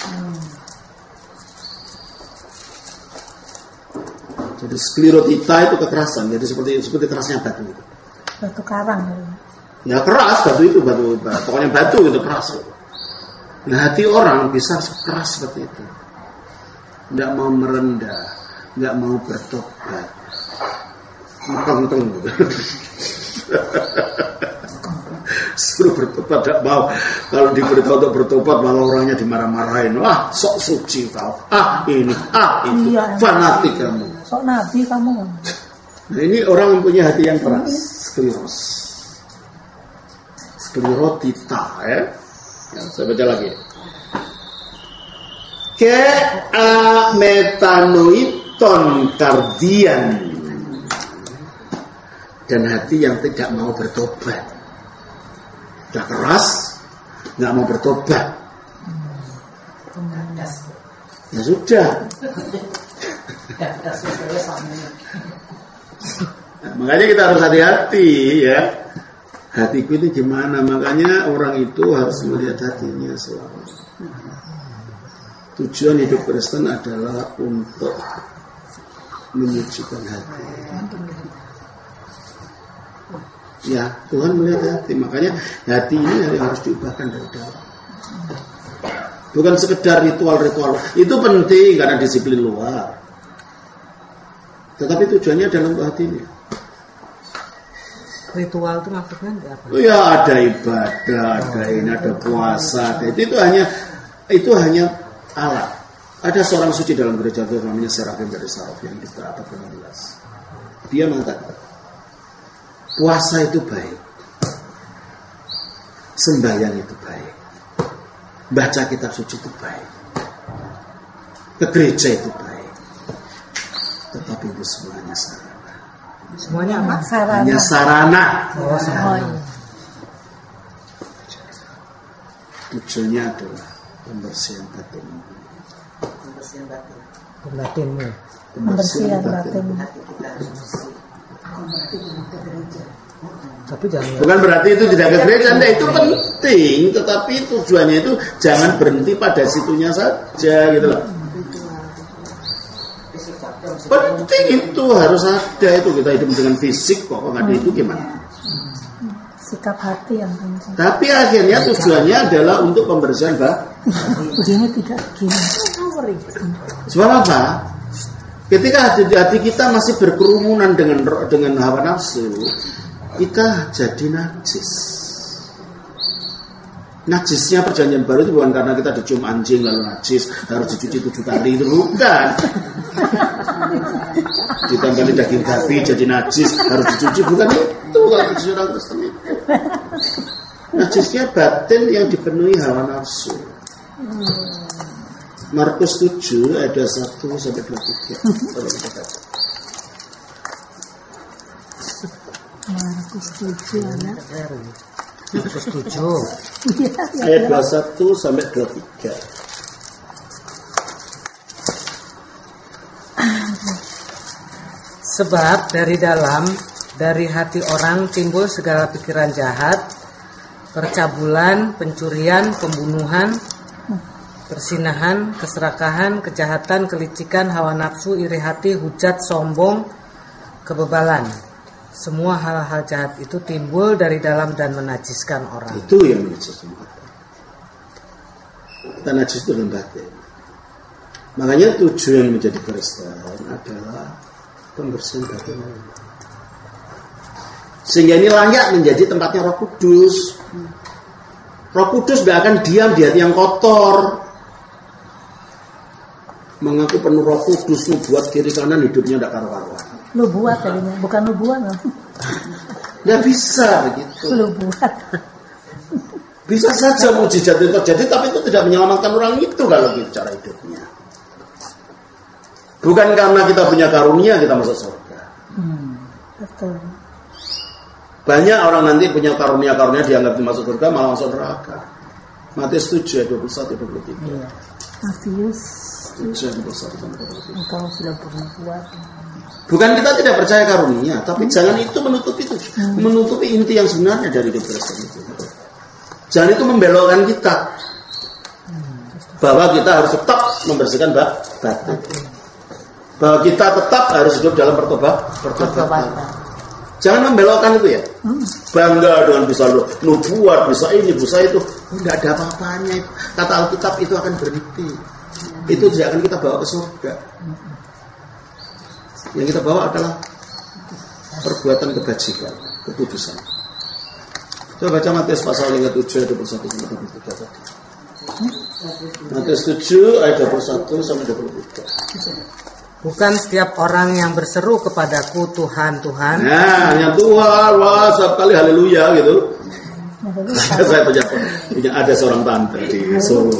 Jadi sklerotita itu kekerasan, jadi seperti kerasnya batu gitu. Batu karang. Ya keras batu itu, pokoknya batu itu keras. Nah, hati orang bisa keras seperti itu. Tidak mau merendah, tidak mau bertobat, mengkenteng gitu. Suruh bertobat tidak mau. Kalau diberitahu untuk bertobat malah orangnya dimarah-marahin. Wah, sok suci kau. Ini, itu. Iya, fanatik kamu. Sok nabi kamu. Nah, ini orang yang punya hati yang keras. Skleros. Sklerotita ya. Saya baca lagi. Ke metanoiton kardian, dan hati yang tidak mau bertobat, sudah keras, nggak mau bertobat, ya sudah. Nah, makanya kita harus hati-hati ya. Hatiku itu gimana? Makanya orang itu harus melihat hatinya selalu. Tujuan hidup Kristen adalah untuk menyucikan hati. Ya, Tuhan melihat hati. Makanya hati ini harus diubahkan dari dalam. Bukan sekedar ritual-ritual. Itu penting karena disiplin luar. Tetapi tujuannya dalam hatinya. Ritual itu maksudnya apa? Ya, ada ibadah, ada puasa. Itu hanya alat. Ada seorang suci dalam gereja itu namanya Serafim dari Saraf yang di abad 15. Dia mengatakan puasa itu baik, sembahyang itu baik, baca kitab suci itu baik, ke gereja itu baik, tetapi itu semuanya sarana. Semuanya apa? Sarana. Hanya sarana. Oh, iya. Tujuannya adalah pembersihan batin. Batinmu. Pembersihan batin. Hati kita harus bersih. Berarti dengan ke gereja. Tapi jangan. Bukan berarti itu tidak ke gereja, nah, itu penting, tetapi tujuannya itu jangan berhenti pada situnya saja gitu loh. Penting itu harus ada itu, kita hidup dengan fisik kok nggak ada itu gimana? Sikap hati yang penting. Tapi akhirnya tujuannya adalah untuk pembersihan Begini tidak gini. sebab apa? Ketika hati kita masih berkerumunan dengan hawa nafsu, kita jadi najis. Najisnya perjanjian baru itu bukan karena kita dicium anjing lalu najis, harus dicuci 7 kali, itu bukan. Ditambah daging babi jadi najis, harus dicuci, bukan itu kalau dicuci orang Kristen itu. Najisnya batin yang dipenuhi hawa nafsu. Markus 7 ayat 1 sampai 23. Kalau kita baca. Markus 7 anak. Markus 7 ayat 21 sampai 23. Sebab dari hati orang timbul segala pikiran jahat, percabulan, pencurian, pembunuhan, persinahan, keserakahan, kejahatan, kelicikan, hawa nafsu, iri hati, hujat, sombong, kebebalan. Semua hal-hal jahat itu timbul dari dalam dan menajiskan orang. Itu yang menajiskan orang. Kita najis itu dalam batin. Makanya tujuan menjadi Kristen adalah pembersihan batin. Sehingga ini layak menjadi tempatnya Roh Kudus. Roh Kudus gak akan diam di hati yang kotor. Mengaku penuh Roh Kudus, buat kiri kanan hidupnya tidak karu-karuan. Lu buat tadinya, bukan lu buat loh. Nggak bisa begitu. Lu buat. Bisa saja mujizat itu terjadi, tapi itu tidak menyelamatkan orang itu kalau gitu cara hidupnya. Bukan karena kita punya karunia kita masuk surga. Betul. Banyak orang nanti punya karunia dianggap masuk surga malah masuk neraka. Matius 7 ayat 21 23. Iya. Matius 7 ayat 21 sampai 23. engkau sudah pernah buat. Bukan kita tidak percaya karunia, tapi jangan itu menutupi inti yang sebenarnya dari hidup Kristen itu. Jangan itu membelokkan kita bahwa kita harus tetap membersihkan batin, bahwa kita tetap harus hidup dalam pertobatan. Jangan membelokkan itu ya. Bangga dengan bisa nubuat, bisa ini, bisa itu, nggak ada apa-apanya. Kata Alkitab itu akan berhenti. Itu tidak akan kita bawa ke surga. Yang kita bawa adalah perbuatan kebajikan, kekudusan. Coba baca Matius pasal 7 ayat 21 sampai 23 tadi. Matius 7 ayat 21 sampai 23. Bukan setiap orang yang berseru kepadaku Tuhan, Tuhan. Nah, yang Tuhan, wah setiap kali haleluya gitu. Saya punya ada seorang tante di Solo.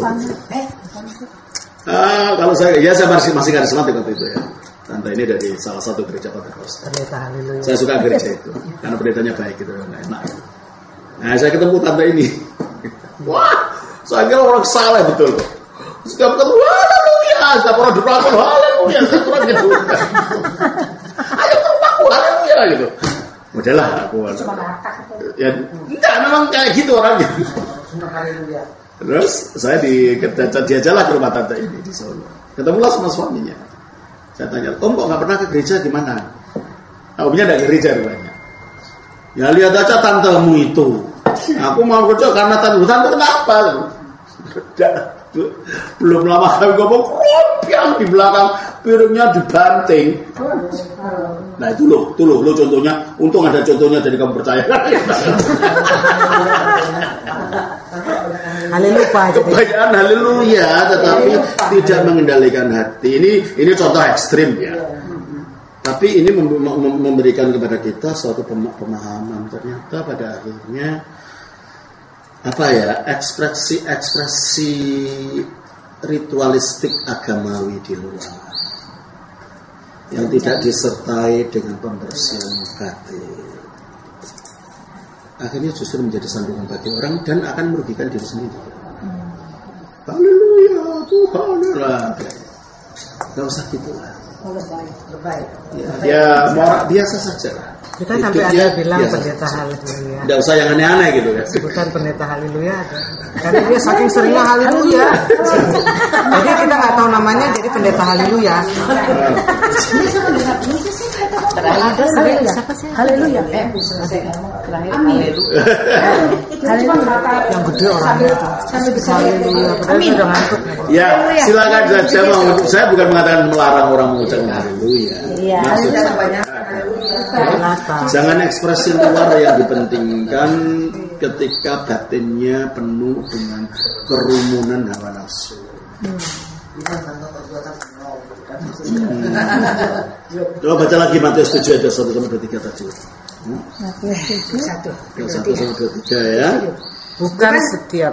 Kalau saya masih karismatik waktu itu ya. Tante ini dari salah satu gereja Pentakosta. Saya suka gereja itu karena pendetanya baik gitu, enak. Nah, saya ketemu tante ini. Wah, saya kira orang salah betul. Setiap ketemu, haleluya, setiap orang berpakaian haleluya, setiap orang gitu. Ayo ke rumahku, haleluya gitu. Udahlah aku. Ya, enggak, memang kayak gitu orangnya. Terus saya diajalah ke rumah tante ini di Solo. Ketemulah sama suaminya. Saya tanya, Om kok nggak pernah ke gereja gimana? Omnya nggak ke gereja rupanya. Ya lihat aja tantemu itu. Aku mau kerja karena tante kenapa? Belum lama kami ngomong, yang di belakang piringnya dibanting. Nah itu loh contohnya. Untung ada contohnya jadi kamu percaya. Haleluya. Kebanyakan haleluya, tetapi tidak mengendalikan hati. Ini contoh ekstrim ya. Tapi ini memberikan kepada kita suatu pemahaman. Ternyata pada akhirnya ekspresi ritualistik agamawi di luar yang tidak disertai dengan pembersihan batin akhirnya justru menjadi sandungan bagi orang dan akan merugikan diri sendiri. Haleluya Tuhan lah, nggak usah gitu lah. Lebay. Ya biasa saja lah. Kita sampai ada bilang pendeta haleluya. Tidak usah yang aneh-aneh gitu ya. Sebutan pendeta haleluya ada. Karena dia saking seringnya haleluya. Jadi kita nggak tahu namanya, jadi pendeta haleluya. Ada haleluya. Haleluya. Yang gede orangnya itu. Haleluya. Padahal sudah ngantuk. Ya, silakan saja. Saya bukan mengatakan melarang orang mengucapkan haleluya. Iya. Maksudnya jangan ekspresi luar yang dipentingkan ketika batinnya penuh dengan kerumunan hawa nafsu. Coba baca lagi Matius 7 ayat 1-23 tadi. Matius 1 sampai 23 ya. Bukan setiap.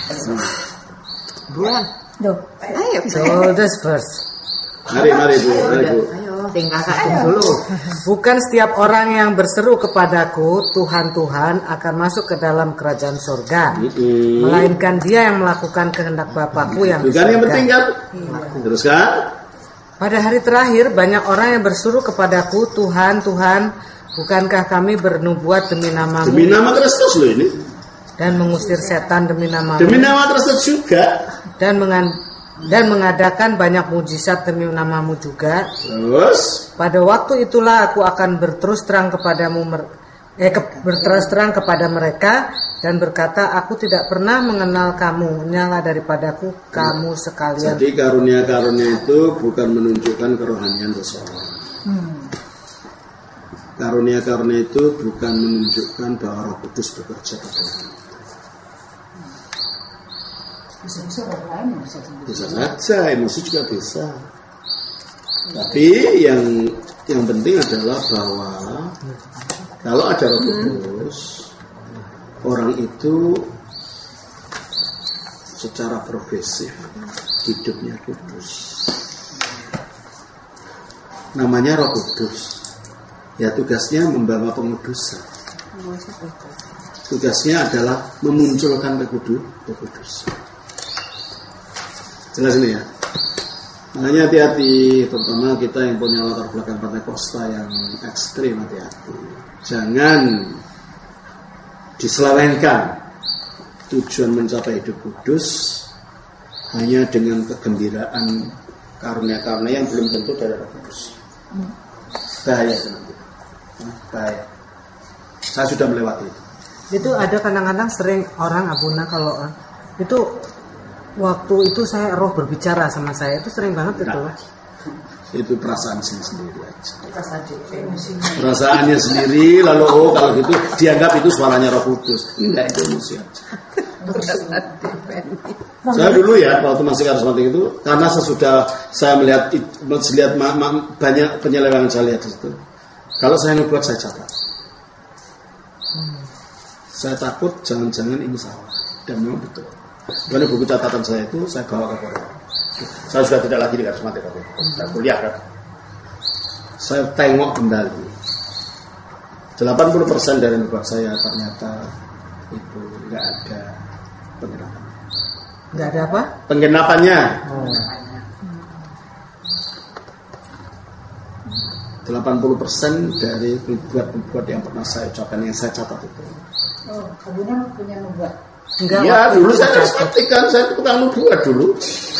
Bukan. So this verse. Mari Bu. Tinggal dulu. Bukan setiap orang yang berseru kepadaku Tuhan Tuhan akan masuk ke dalam kerajaan surga, melainkan dia yang melakukan kehendak Bapakku yang di surga. Bukan yang penting kan? Teruskan. Pada hari terakhir banyak orang yang berseru kepadaku Tuhan Tuhan, bukankah kami bernubuat demi namamu? Demi nama Kristus loh ini. Dan mengusir setan demi namamu. Demi nama Kristus juga. Dan mengadakan banyak mujizat demi namamu juga. Terus Pada waktu itulah aku akan berterus terang kepada mereka dan berkata, aku tidak pernah mengenal kamu, nyala daripadaku kamu sekalian. jadi karunia-karunia itu bukan menunjukkan kerohanian seseorang. Karunia-karunia itu bukan menunjukkan bahwa Roh Kudus bekerja pada kita. Bisa saja, emosi juga bisa. Tapi yang penting adalah bahwa kalau ada Roh Kudus, orang itu secara progresif hidupnya kudus. Namanya Roh Kudus. Ya tugasnya membawa pengudusan. Tugasnya adalah memunculkan kekudusan. Jelas ini ya. Makanya hati-hati, terutama kita yang punya latar belakang Pentakosta yang ekstrim, hati-hati. Jangan diselewengkan tujuan mencapai hidup kudus hanya dengan kegembiraan karunia-karunia yang belum tentu dari Roh Kudus. Bahaya nanti. Bahaya. Saya sudah melewati itu. Itu ada kadang-kadang sering orang Abuna kalau itu waktu itu saya roh berbicara sama saya, itu sering banget itu. Itu perasaan sendiri aja. Perasaannya sendiri, lalu kalau gitu dianggap itu suaranya Roh Kudus. Enggak, itu emosi aja. Saya dulu ya waktu masih karismatik itu, karena sesudah saya melihat banyak penyelewengan saya lihat di situ. Kalau saya ngebuat saya catat. Saya takut jangan-jangan ini salah, dan memang betul. Karena buku catatan saya itu saya bawa ke Korea. Saya sudah tidak lagi di karismatik waktu itu. Saya kuliah kan. Saya tengok kembali. 80% dari nubuat saya ternyata itu nggak ada penggenapan. Nggak ada apa? Penggenapannya. 80% dari nubuat yang pernah saya ucapkan, yang saya catat itu. Oh, Abuna punya nubuat. Enggak. Ya, dulu saya karismatik kan, saya tukang nubuat dulu.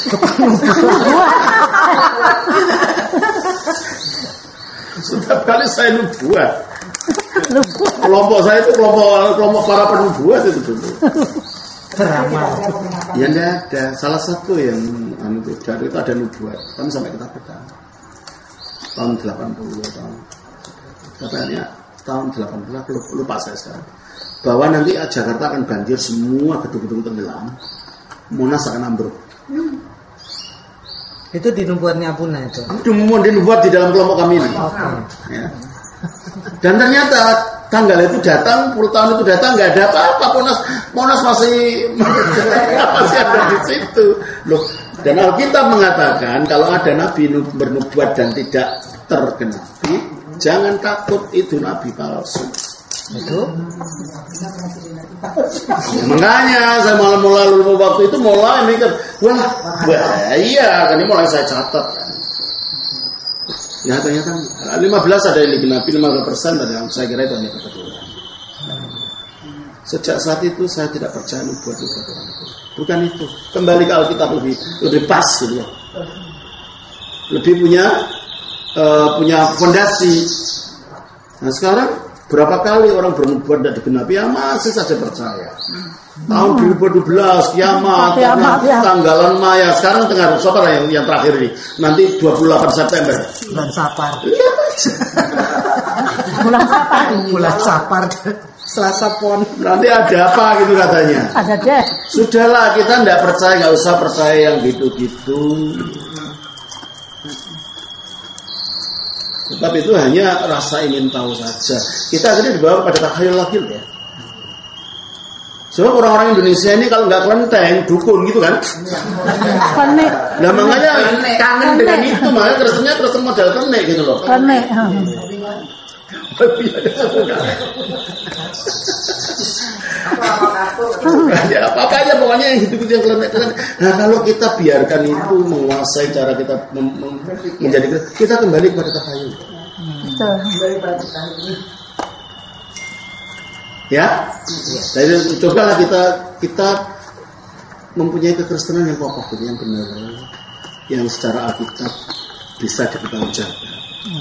Setiap kali saya nubuat. Kelompok saya itu kelompok para penubuat itu dulu. Beramal. Ya enggak ada. Salah satu yang dari itu ada nubuat. Kami sampai ketakutan. Tahun 80 tahun. Katanya tahun 80 aku lupa saya sekarang. Bahwa nanti Jakarta akan banjir, semua gedung-gedung tenggelam, Monas akan ambruk. Itu di nubuatnya Abuna itu. Itu dibuat di dalam kelompok kami ini. Ya. Dan ternyata tanggal itu datang, 10 tahun itu datang, nggak ada apa-apa. Monas masih ada di situ. Loh. Dan Alkitab mengatakan kalau ada nabi bernubuat dan tidak tergenapi, jangan takut, itu nabi palsu. Itu ya, makanya saya mulai waktu itu mulai mikir, wah iya kan, ini mulai saya catat kan. Ya ternyata 15 ada yang digenapi, 50% ada yang saya kira itu hanya kebetulan. Sejak saat itu saya tidak percaya nubuat-nubuat orang itu. Bukan itu. Kembali ke Alkitab lebih pas gitu ya. Lebih punya fondasi. Nah sekarang berapa kali orang bernubuat tidak digenapi, ya masih saja percaya. Tahun 2012 kiamat, tanggalan Maya. Sekarang tengah Sapar yang terakhir ini. Nanti 28 September. Bulan Sapar. Bulan Sapar. Selasa Pon. Nanti ada apa gitu katanya. Ada deh. Sudahlah, kita tidak percaya, nggak usah percaya yang gitu-gitu. Sebab itu hanya rasa ingin tahu saja. Kita akhirnya dibawa pada takhayul lagi ya. Sebab orang-orang Indonesia ini kalau nggak kelenteng, dukun gitu kan. Kenek. Nah makanya kangen dengan itu, makanya Kristen model kenek gitu loh. Kenek. Ya apa aja pokoknya yang gitu-gitu yang kelenek-kelenek. Nah kalau kita biarkan itu menguasai cara kita menjadi, kita kembali kepada takhayul. Ya, jadi cobalah kita mempunyai kekristenan yang kokoh, yang benar, yang secara Alkitab bisa dipertanggungjawabkan.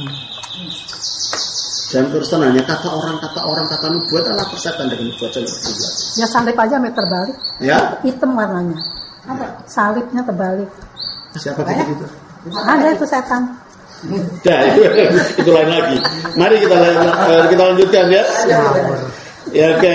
Dan Kristen hanya kata orang, kata nubuat adalah persetan dengan nubuat yang berbeda. Ya salib aja terbalik. Ya, Hitam warnanya. Salibnya terbalik. siapa gitu? Ada itu setan. Nah, itu lain lagi. Mari kita lanjutkan ya. Ya oke.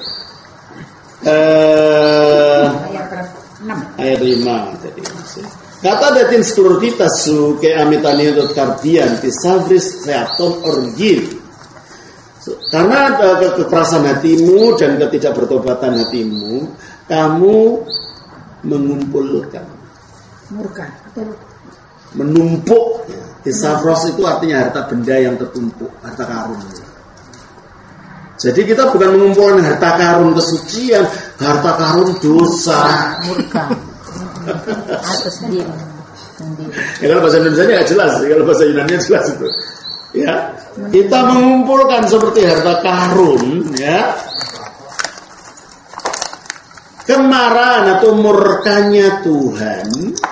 Ayat 5 tadi. Kata datin sklurtita su ke amitani dot kardian tisavris reaton orgil. Karena kekerasan hatimu dan ketidakbertobatan hatimu, kamu mengumpulkan, Murka. menumpuk. Tisavros itu artinya harta benda yang tertumpuk, harta karun. Jadi kita bukan mengumpulkan harta karun kesucian, harta karun dosa. Murka. Atau sendiri. Ya, kalau bahasa Indonesia nggak jelas, kalau bahasa Yunani jelas itu. Ya, kita mengumpulkan seperti harta karun, ya. Kemarahan atau murkanya Tuhan,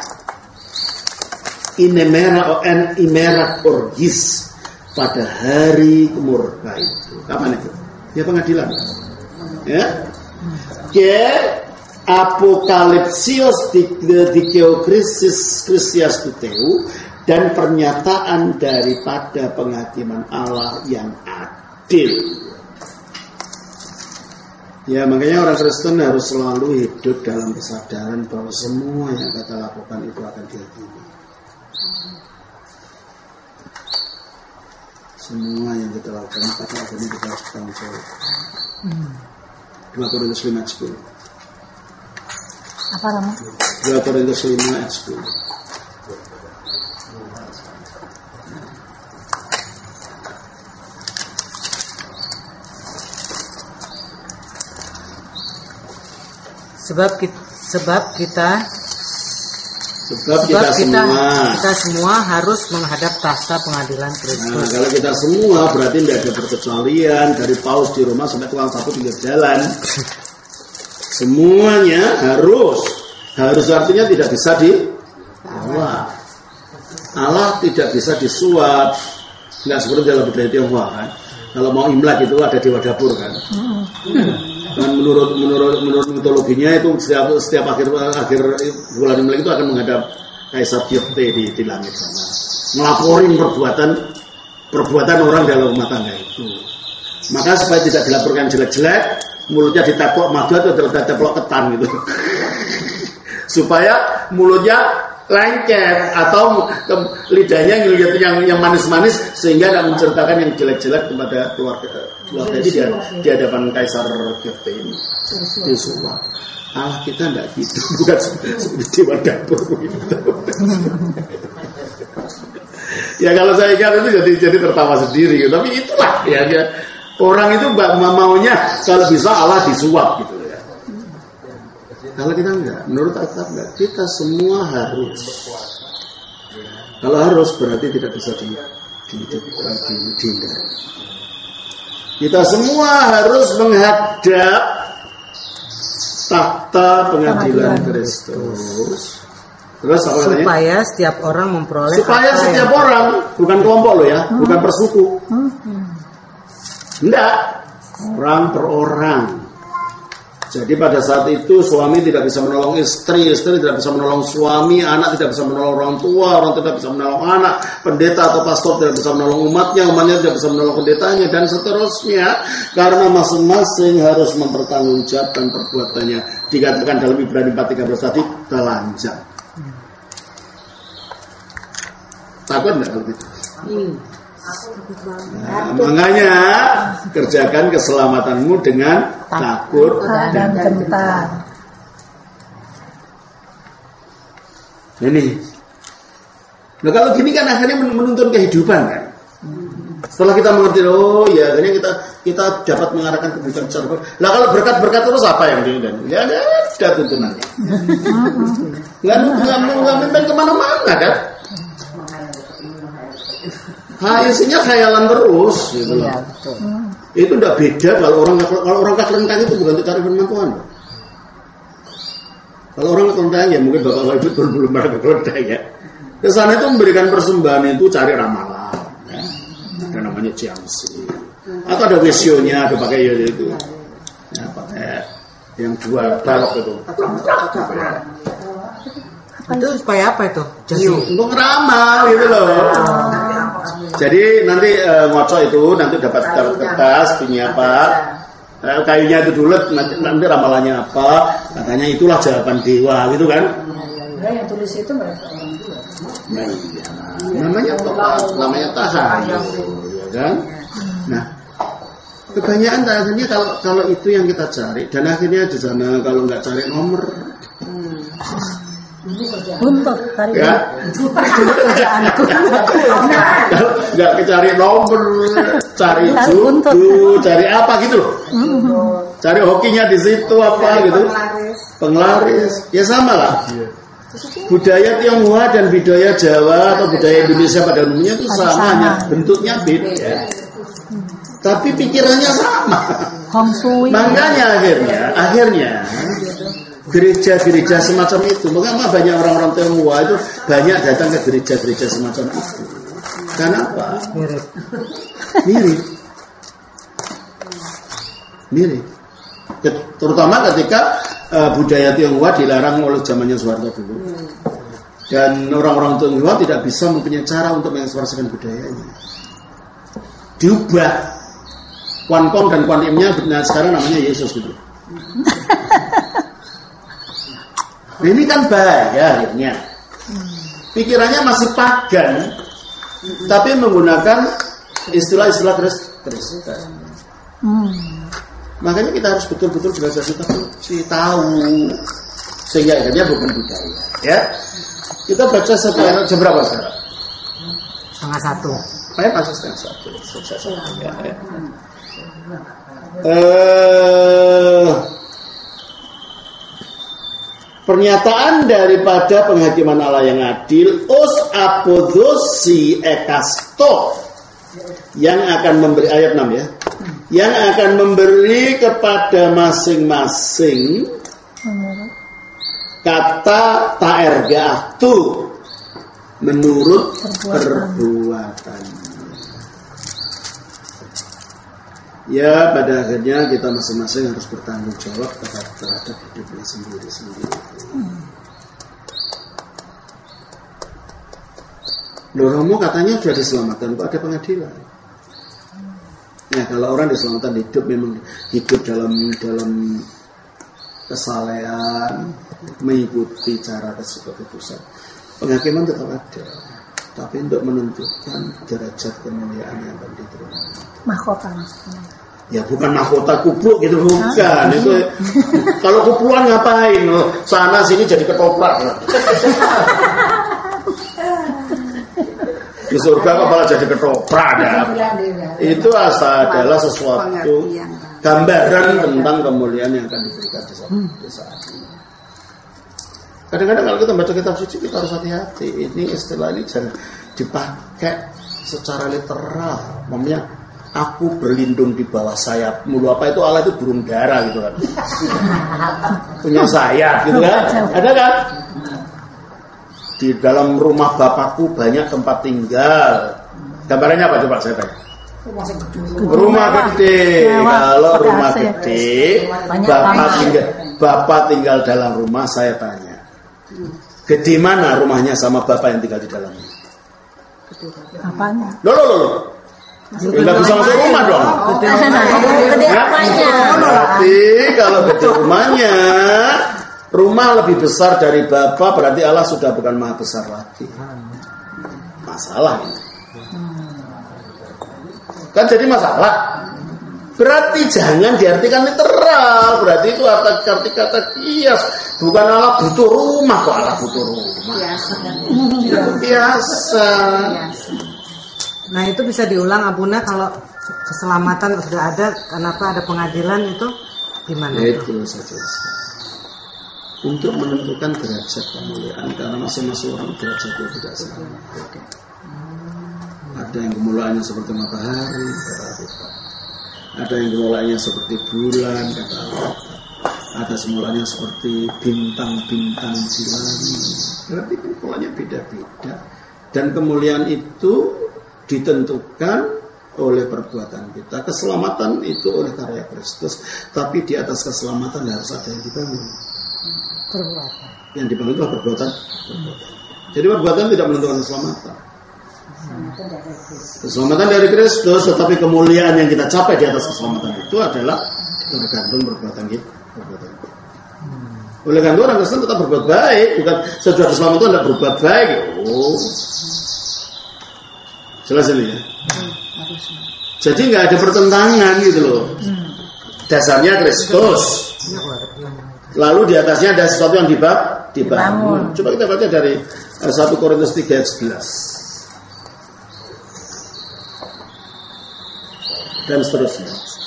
imerak orgis pada hari murka itu. Kapan itu? Ya pengadilan. Ya. Ke apokalipsios dikeokrisis krisias tuteu, dan pernyataan daripada penghakiman Allah yang adil. Ya makanya orang Kristen harus selalu hidup dalam kesadaran bahwa semua yang kita lakukan itu akan dihakimi. Semua yang kita lakukan pada akhirnya kita harus bertanggung jawab. 2 Korintus 5 ayat 10. Apa namanya? 2 Korintus 5 ayat 10. Sebab kita semua harus menghadap tahta pengadilan Kristus. Nah, kalau kita semua berarti tidak ada perkecualian dari paus di Roma sampai tukang sapu pinggir jalan. Semuanya harus artinya tidak bisa ditolak. Allah tidak bisa disuap. Nggak seperti dalam budaya Tionghoa kan. Kalau mau Imlek itu ada dewa dapur kan. Dan menurut mitologinya itu setiap akhir bulan Imlek itu akan menghadap Kaisar Gyokte di langit sana, ngelaporin perbuatan orang dalam rumah tangga itu. Maka supaya tidak dilaporkan jelek-jelek, mulutnya ditaplok madu atau ditaplok ketan gitu, supaya mulutnya lengket atau lidahnya yang manis-manis sehingga tidak menceritakan yang jelek-jelek kepada keluarga ini di hadapan Kaisar Gyokte ini. Disuap. Allah kita tidak gitu, bukan seperti dewa dapur begitu. Ya kalau saya ingat itu jadi tertawa sendiri gitu. Tapi itulah ya orang itu maunya kalau bisa Allah disuap gitu ya. Kalau kita enggak, menurut Alkitab enggak, kita semua harus. Kalau harus berarti tidak bisa dihindari. Kita semua harus menghadap takhta pengadilan Kristus. Terus apa katanya? Supaya setiap orang memperoleh. Supaya setiap orang, bukan kelompok loh ya, bukan persuku. Enggak, orang per orang. Jadi pada saat itu suami tidak bisa menolong istri, istri tidak bisa menolong suami, anak tidak bisa menolong orang tua, orang tidak bisa menolong anak, pendeta atau pastor tidak bisa menolong umatnya, umatnya tidak bisa menolong pendetanya, dan seterusnya. Karena masing-masing harus mempertanggungjawabkan perbuatannya. Dikatakan dalam Ibrani 4:13 tadi, telanjang. Takut enggak kalau gitu? Nah, makanya kerjakan keselamatanmu dengan takut dan gentar. Ini. Nah kalau gini kan akhirnya menuntun kehidupan kan. Setelah kita mengerti, oh ya akhirnya kita dapat mengarahkan kehidupan secara. Nah kalau berkat-berkat terus apa yang diinginkan? Ya ada tuntunannya. Nggak mimpin kemana-mana kan? Isinya khayalan terus gitu loh. Itu tidak beda kalau orang kelentang itu bukan untuk cari firman Tuhan. Kalau orang kelentang ya mungkin bapak ibu belum pernah kelentang ya. Kesana itu memberikan persembahan itu cari ramalan, ya. Ada namanya ciamsi. Atau ada wesionya, ada pakai ya itu, ya pakai yang 2 balok itu. Itu supaya apa itu? Jadi untuk ngeramal gitu loh. Jadi nanti ngocok itu nanti dapat kertas bunyi apa, kayunya itu dulu nanti ramalannya apa, katanya itulah jawaban dewa gitu kan. Yang tulis itu mereka orang tua. Nah, iya. namanya tahayyul ya kan. Nah kebanyakan akhirnya kalau itu yang kita cari, dan akhirnya di sana kalau nggak cari nomor Buntut hari ya. kerjaanku. Nggak cari nomor, cari jodoh, cari apa gitu loh. Cari hokinya di situ apa gitu. Penglaris. Ya sama lah. Budaya Tionghoa dan budaya Jawa atau budaya Indonesia pada umumnya itu sama, hanya bentuknya beda. Tapi pikirannya sama. Hong Sui. Makanya akhirnya gereja-gereja semacam itu, mengapa banyak orang-orang Tionghoa itu banyak datang ke gereja-gereja semacam itu? Kenapa? Mirip. Terutama ketika budaya Tionghoa dilarang oleh zamannya Soeharto dulu, dan orang-orang Tionghoa tidak bisa mempunyai cara untuk mengekspresikan budayanya. Diubah Kwan Kong dan Kwan Im-nya, nah sekarang namanya Yesus gitu. Nah, ini kan bahaya akhirnya. Pikirannya masih pagan, tapi menggunakan istilah-istilah Kristen. Makanya kita harus betul-betul belajar kita tahu, sehingga akhirnya bukan budaya. Ya, kita baca sampai jam berapa sekarang? 1:30. Masih 1:30. Ya. Pernyataan daripada penghakiman Allah yang adil, os apodosi ekasto, yang akan memberi, ayat 6 ya, yang akan memberi kepada masing-masing kata taergatu menurut perbuatannya. Ya, pada akhirnya kita masing-masing harus bertanggung jawab terhadap hidupnya sendiri-sendiri. Romo katanya sudah diselamatkan, kok ada pengadilan? Ya, kalau orang diselamatkan hidup, memang hidup dalam kesalehan, mengikuti cara keputusan. Penghakiman tetap ada, tapi untuk menentukan derajat kemuliaan yang akan diterima. Mahkota maksudnya. Ya bukan mahkota kupluk gitu, bukan. Itu kalau kupluan ngapain? Sana sini jadi ketoprak. Di surga kok malah jadi ketoprak ya. Itu adalah sesuatu gambaran tentang kemuliaan yang akan diberikan di saat ini. Kadang-kadang kalau kita baca kitab suci kita harus hati-hati. Ini istilah ini jangan dipakai secara literal. Mamanya aku berlindung di bawah sayapmu. Apa itu Allah itu burung dara gitu kan. Punya sayap gitu kan. Ada kan? Di dalam rumah bapakku banyak tempat tinggal. Gambarannya apa coba saya tanya? Rumah gede. Kalau rumah gede, bapak tinggal dalam rumah, saya tanya. Gede mana rumahnya sama bapak yang tinggal di dalamnya? Apanya? Loh. Nggak bisa masuk rumah dong. Gede apanya? Berarti kalau gede rumahnya, rumah lebih besar dari bapak, berarti Allah sudah bukan maha besar lagi. Masalah ini. Kan jadi masalah. Berarti jangan diartikan literal. Berarti itu arti kata kias. Bukan Allah butuh rumah, kok Allah butuh rumah. Biasa. Nah itu bisa diulang Abuna, kalau keselamatan sudah ada, kenapa ada pengadilan itu gimana? Itu saja. Untuk menentukan derajat kemuliaan, karena masing-masing orang derajatnya tidak sama. Ada yang kemuliaannya seperti matahari, kata Al-Quran. Ada yang kemuliaannya seperti bulan, kata Al-Quran. Ada semulanya seperti bintang-bintang di langit. Berarti kemuliaannya beda-beda. Dan kemuliaan itu ditentukan oleh perbuatan kita. Keselamatan itu oleh karya Kristus. Tapi di atas keselamatan harus ada yang dibangun. Perbuatan. Yang dibangun itu perbuatan. Jadi perbuatan tidak menentukan keselamatan. Keselamatan dari Kristus, tetapi kemuliaan yang kita capai di atas keselamatan itu adalah tergantung perbuatan kita. Oleh karena itu orang Kristen tetap berbuat baik, bukan sesudah keselamatan itu tidak berbuat baik. Oh, jelas ini ya. Jadi nggak ada pertentangan gitu loh. Dasarnya Kristus. Lalu di atasnya ada sesuatu yang dibangun. Coba kita baca dari 1 Korintus 3 ayat 11. Dan seterusnya.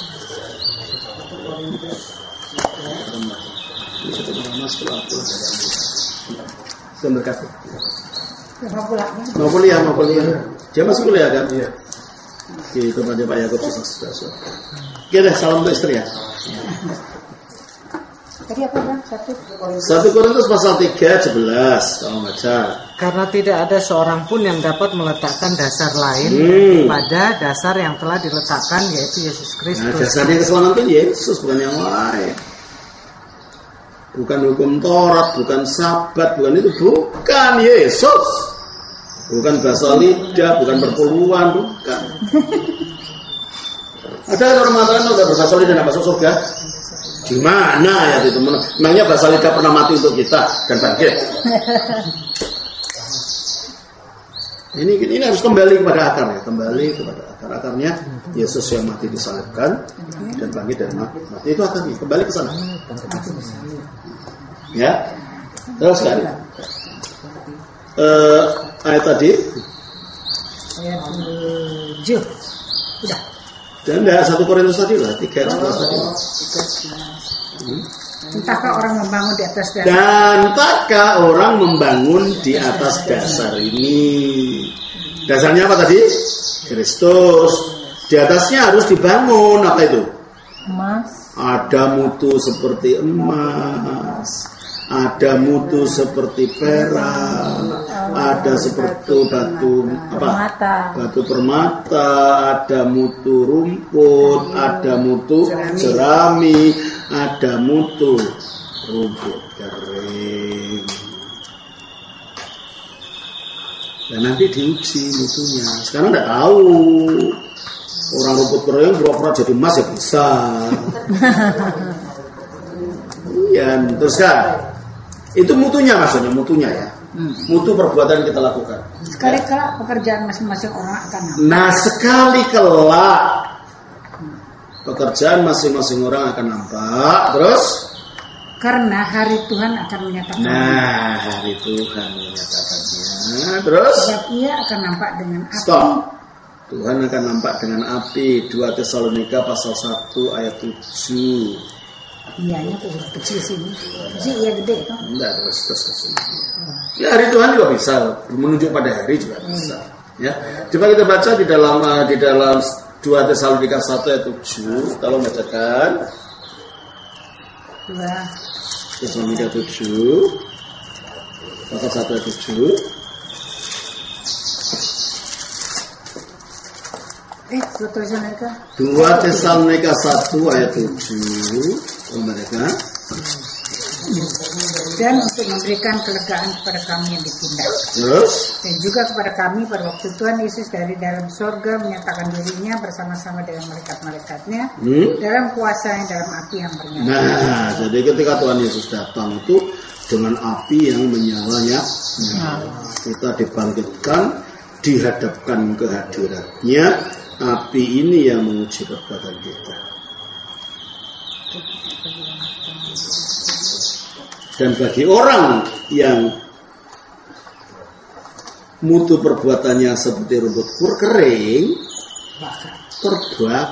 Mau kuliah. Dia masih kuliah kan? Iya. Itu pada Pak Yakub susah. Oke deh, salam untuk istri ya. Tadi apa Bang? 1 Korintus pasal 3 11. Kalau baca. Karena tidak ada seorang pun yang dapat meletakkan dasar lain pada dasar yang telah diletakkan, yaitu Yesus Kristus. Nah, dasarnya keselamatan Yesus, bukan yang lain. Bukan hukum Taurat, bukan Sabat, bukan itu, bukan Yesus. Bukan bahasa lidah, bukan perpuluhan, bukan. Ada orang mengatakan udah berbahasa lidah tidak masuk surga? Di mana ya itu? Memangnya bahasa lidah pernah mati untuk kita dan bangkit? Ini harus kembali kepada akar ya, kembali kepada akarnya Yesus yang mati disalibkan dan bangkit dari mati. Itu akarnya, kembali ke sana. Ya, terus kan? Ayat tadi. Ayat 7. Udah. Dan ada 1 Korintus tadi lah, 3 ayat 11 tadi. Entahkah orang membangun di atas dasar? Dan entahkah orang membangun di atas dasar ini? Dasarnya apa tadi? Kristus. Di atasnya harus dibangun apa itu? Emas. Ada mutu seperti emas, ada mutu seperti perak, ada seperti batu permata, ada mutu rumput, ada mutu jerami, ada mutu rumput kering. Dan nanti diuji mutunya. Sekarang nggak tahu. Orang rumput kering pura-pura jadi emas ya bisa. Iya, terus kan? Itu mutunya maksudnya, mutunya ya. Mutu perbuatan yang kita lakukan. Sekali kelak pekerjaan masing-masing orang akan nampak. Nah, sekali kelak pekerjaan masing-masing orang akan nampak. Terus? Karena hari Tuhan akan menyatakan. Nah, hari Tuhan menyatakannya. Terus? Sebab ia akan nampak dengan api. Stop. Tuhan akan nampak dengan api. 2 Tesalonika pasal 1 ayat 7. Iyanya tuh kecil sini. Kecil iya gede kan? Enggak, terus. Ya hari Tuhan juga bisa. Menunjuk pada hari juga bisa. Ya, coba kita baca di dalam 2 Tesalonika 1 ayat 7. Tolong bacakan. 2 Tesalonika 7 pasal 1 ayat 7. 2 Tesalonika 1 ayat 7. Mereka dan untuk memberikan kelegaan kepada kami yang ditindas. terus Dan juga kepada kami pada waktu Tuhan Yesus dari dalam surga menyatakan dirinya bersama-sama dengan malaikat-malaikatnya dalam kuasa yang dalam api yang bernyala. Nah, jadi ketika Tuhan Yesus datang itu dengan api yang menyalanya, kita dibangkitkan, dihadapkan ke hadiratnya. Api ini yang menguji perbuatan kita. Dan bagi orang yang mutu perbuatannya seperti rumput kering, terbakar.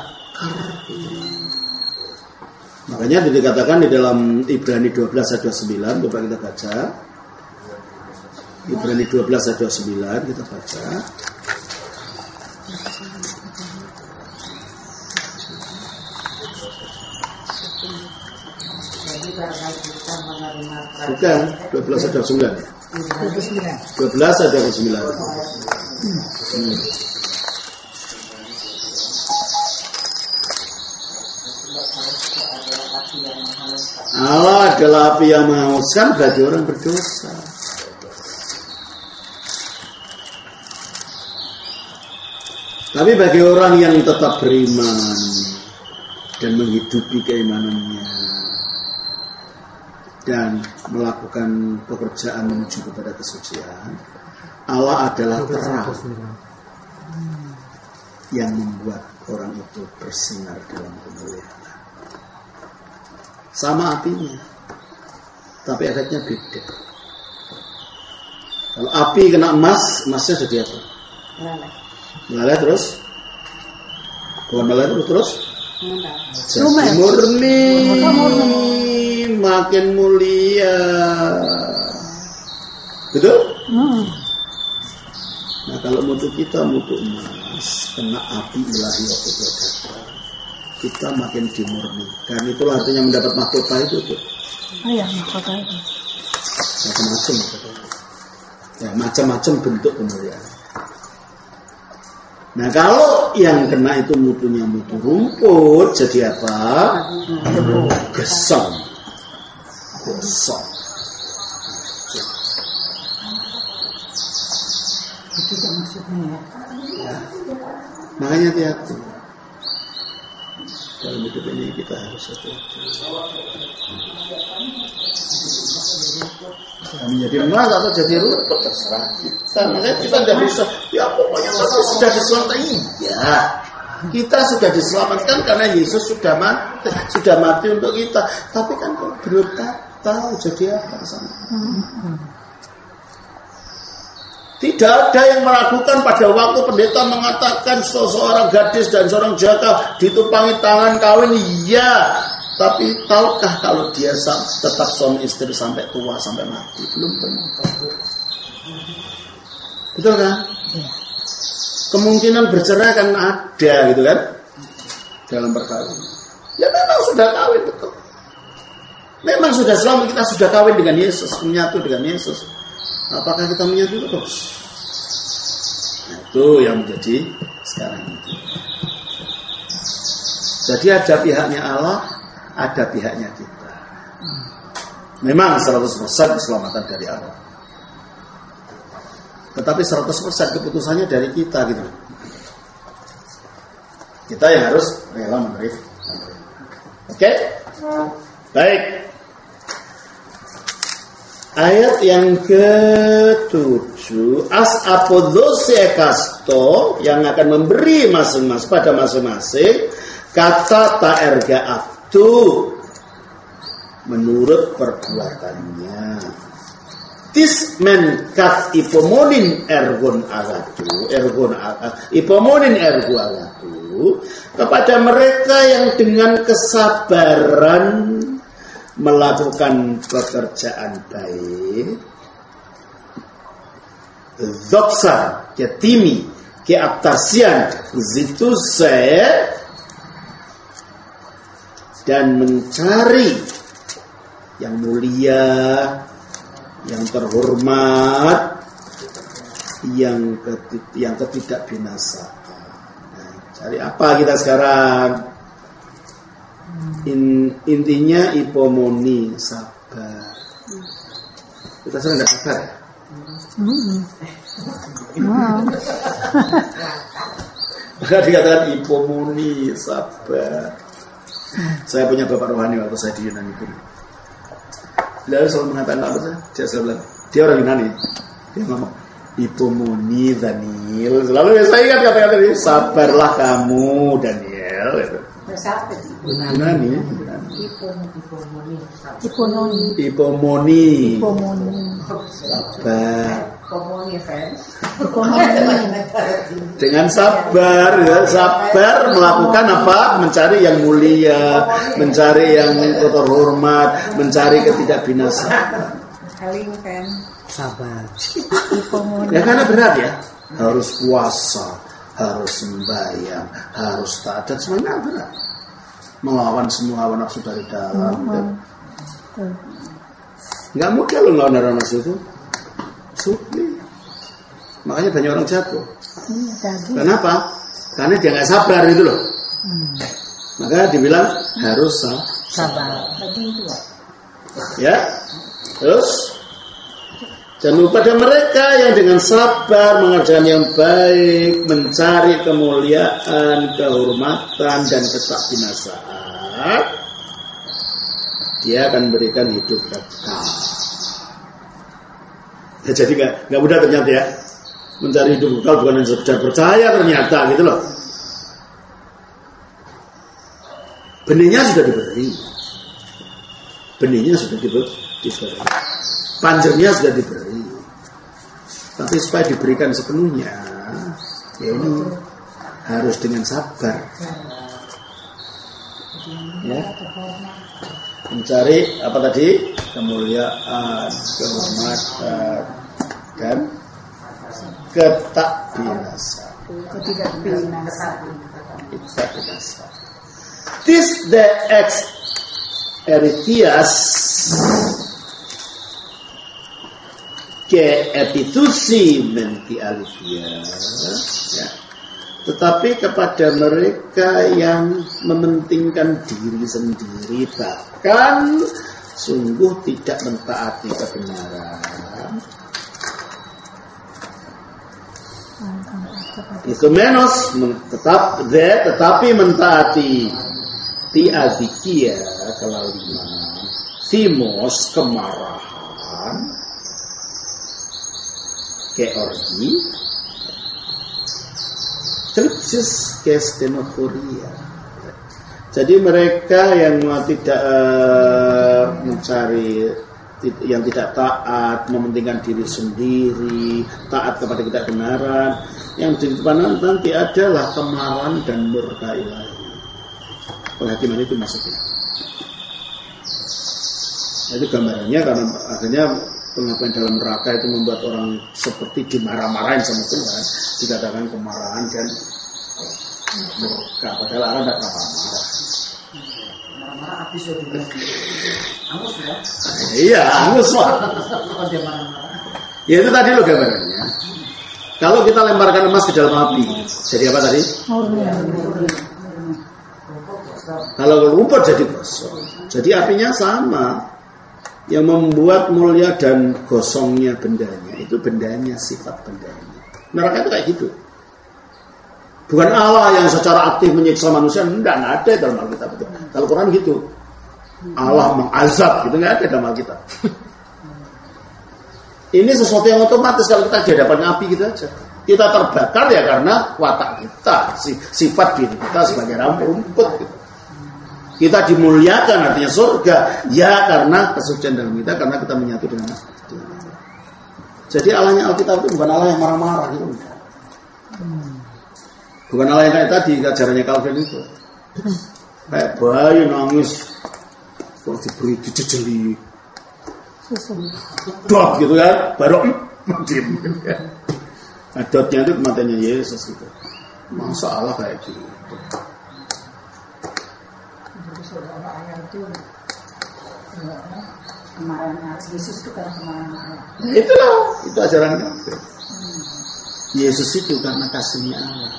Makanya dikatakan di dalam Ibrani 12 ayat 29, coba kita baca. Ibrani 12 ayat 29 kita baca. Bukan, 12 ayat 29. 12 ayat 29. Allah adalah api yang menghanguskan bagi orang berdosa. Tapi bagi orang yang tetap beriman dan menghidupi keimanannya dan melakukan pekerjaan menuju kepada kesucian, Allah adalah terang yang membuat orang itu bersinar dalam kemuliaan. Sama apinya, tapi efeknya beda. Kalau api kena emas, emasnya jadi apa? Melalai terus? Bukan melalai terus? Jadi murni, makin mulia. Betul? Nah, kalau mutu kita mutu emas, kena api ilahi waktu itu datang, kita makin dimurnikan. Itulah artinya mendapat mahkota itu tuh. Oh ya, mahkota itu. Macam-macam. Ya, macam-macam bentuk kemuliaan. Nah, kalau yang kena itu mutunya mutu rumput, jadi apa? Gesong. Gosong. Itu maksudnya ya. Makanya hati-hati. Dalam hidup ini kita harus hati-hati. Menjadi emas atau jadi rumput terserah kita. Makanya kita tidak bisa. Ya pokoknya sudah diselamatkan. Iya. Kita sudah diselamatkan karena Yesus sudah mati untuk kita. Tapi kan belum tahu jadi apa sana. Tidak ada yang meragukan pada waktu pendeta mengatakan seorang gadis dan seorang jaka ditumpangi tangan kawin. Iya. Tapi tahukah kalau dia tetap suami istri sampai tua, sampai mati? Belum tentu. Betul kan? Ya. Kemungkinan bercerai kan ada gitu kan? Dalam perkawinan. Ya memang sudah kawin, betul. Memang sudah selamat, kita sudah kawin dengan Yesus, menyatu dengan Yesus. Apakah kita menyatu terus? Nah, itu yang menjadi sekarang ini. Jadi ada pihaknya Allah, ada pihaknya kita. Memang 100% keselamatan dari Allah. Tetapi 100% keputusannya dari kita gitu. Kita yang harus rela menerima. Oke? Baik. Ayat yang ke-7, as apodosia kasto, yang akan memberi masing-masing pada masing-masing kata ta erga abdu menurut perbuatannya. Tismen kat ipomonin ergon agatu, ipomonin ergo agatu, kepada mereka yang dengan kesabaran melakukan pekerjaan baik. Doksa ketimi keatarsian zituse, dan mencari yang mulia, yang terhormat, yang ketidak binasaan. Nah, cari apa kita sekarang? Intinya hipomoni, sabar. Kita sering nggak sabar ya? Maka dikatakan hipomoni, sabar. Saya punya bapak rohani waktu saya di Yunani itu. Beliau selalu mengatakan apa sih? Dia selalu bilang, dia orang Yunani. Dia ngomong, hipomoni Daniel. Selalu saya ingat kata-kata ini, sabarlah kamu Daniel. Yunani. Hipomoni. Sabar. Dengan sabar, ya, sabar melakukan apa? Mencari yang mulia, mencari yang terhormat, mencari ketidakbinasaan. Sabar. Ya karena berat ya, harus puasa, harus sembahyang, harus taat, dan semuanya berat. Melawan semua hawa nafsu dari dalam. Nggak mudah loh melawan hawa nafsu itu. Sulit. Makanya banyak orang jatuh. Kenapa? Karena dia nggak sabar itu loh. Maka dibilang harus sabar. Ya. Terus dan pada mereka yang dengan sabar mengerjakan yang baik, mencari kemuliaan, kehormatan, dan ketakbinasaan, dia akan berikan hidup kekal. Ya, jadi nggak mudah ternyata ya, mencari hidup kekal bukan hanya sekedar percaya ternyata gitu loh. Benihnya sudah diberi, panjernya sudah diberi, tapi supaya diberikan sepenuhnya, ya ini harus dengan sabar. Ya. Mencari apa tadi? Kemuliaan, kehormatan, dan ketidakbinasaan. This the ex eritias ke epitusi menti alifia, ya. Tetapi kepada mereka yang mementingkan diri sendiri, bahkan sungguh tidak mentaati kebenaran, itu menos tetapi mentaati tiadikia kelaliman, timos kemarahan, keorgi, tripsis kestenoforia. Jadi mereka yang tidak mencari, yang tidak taat, mementingkan diri sendiri, taat kepada kebenaran, yang di depan nanti adalah kemarahan dan murka ilahi. Penghakiman itu maksudnya. Itu gambarannya, karena akhirnya penghakiman dalam neraka itu membuat orang seperti dimarah-marahin sama Tuhan, dikatakan kemarahan dan murka. Padahal orang tidak pernah marah. Marah-marah habis sudah angus ya? Iya, angus lah. Ya itu tadi loh gambarannya. Kalau kita lemparkan emas ke dalam api, jadi apa tadi? Kalau rumput jadi gosong. Jadi apinya sama. Yang membuat mulia dan gosongnya bendanya, itu bendanya, sifat bendanya. Neraka itu kayak gitu. Bukan Allah yang secara aktif menyiksa manusia, enggak ada dalam Alkitab itu. Kalau Quran gitu, Allah mengazab, gitu nggak ada dalam Alkitab. Ini sesuatu yang otomatis kalau kita di hadapan api gitu aja. Kita terbakar ya karena watak kita, sifat diri kita sebagai rumput gitu. Kita dimuliakan artinya surga ya karena kesucian dalam kita, karena kita menyatu dengan Tuhan. Jadi Allahnya Alkitab itu bukan Allah yang marah-marah gitu. Bukan Allah yang kayak tadi ajarannya Calvin itu. Kayak bayi nangis kok diberi dijejeli. Dok gitu kan, baru diam gitu kan. Dotnya itu kematiannya Yesus gitu. Masa Allah kayak gitu. Jadi saudara ayah itu kemarahan Yesus itu karena kemarahan Allah. Itulah, itu ajaran kafir. Yesus itu karena kasihnya Allah.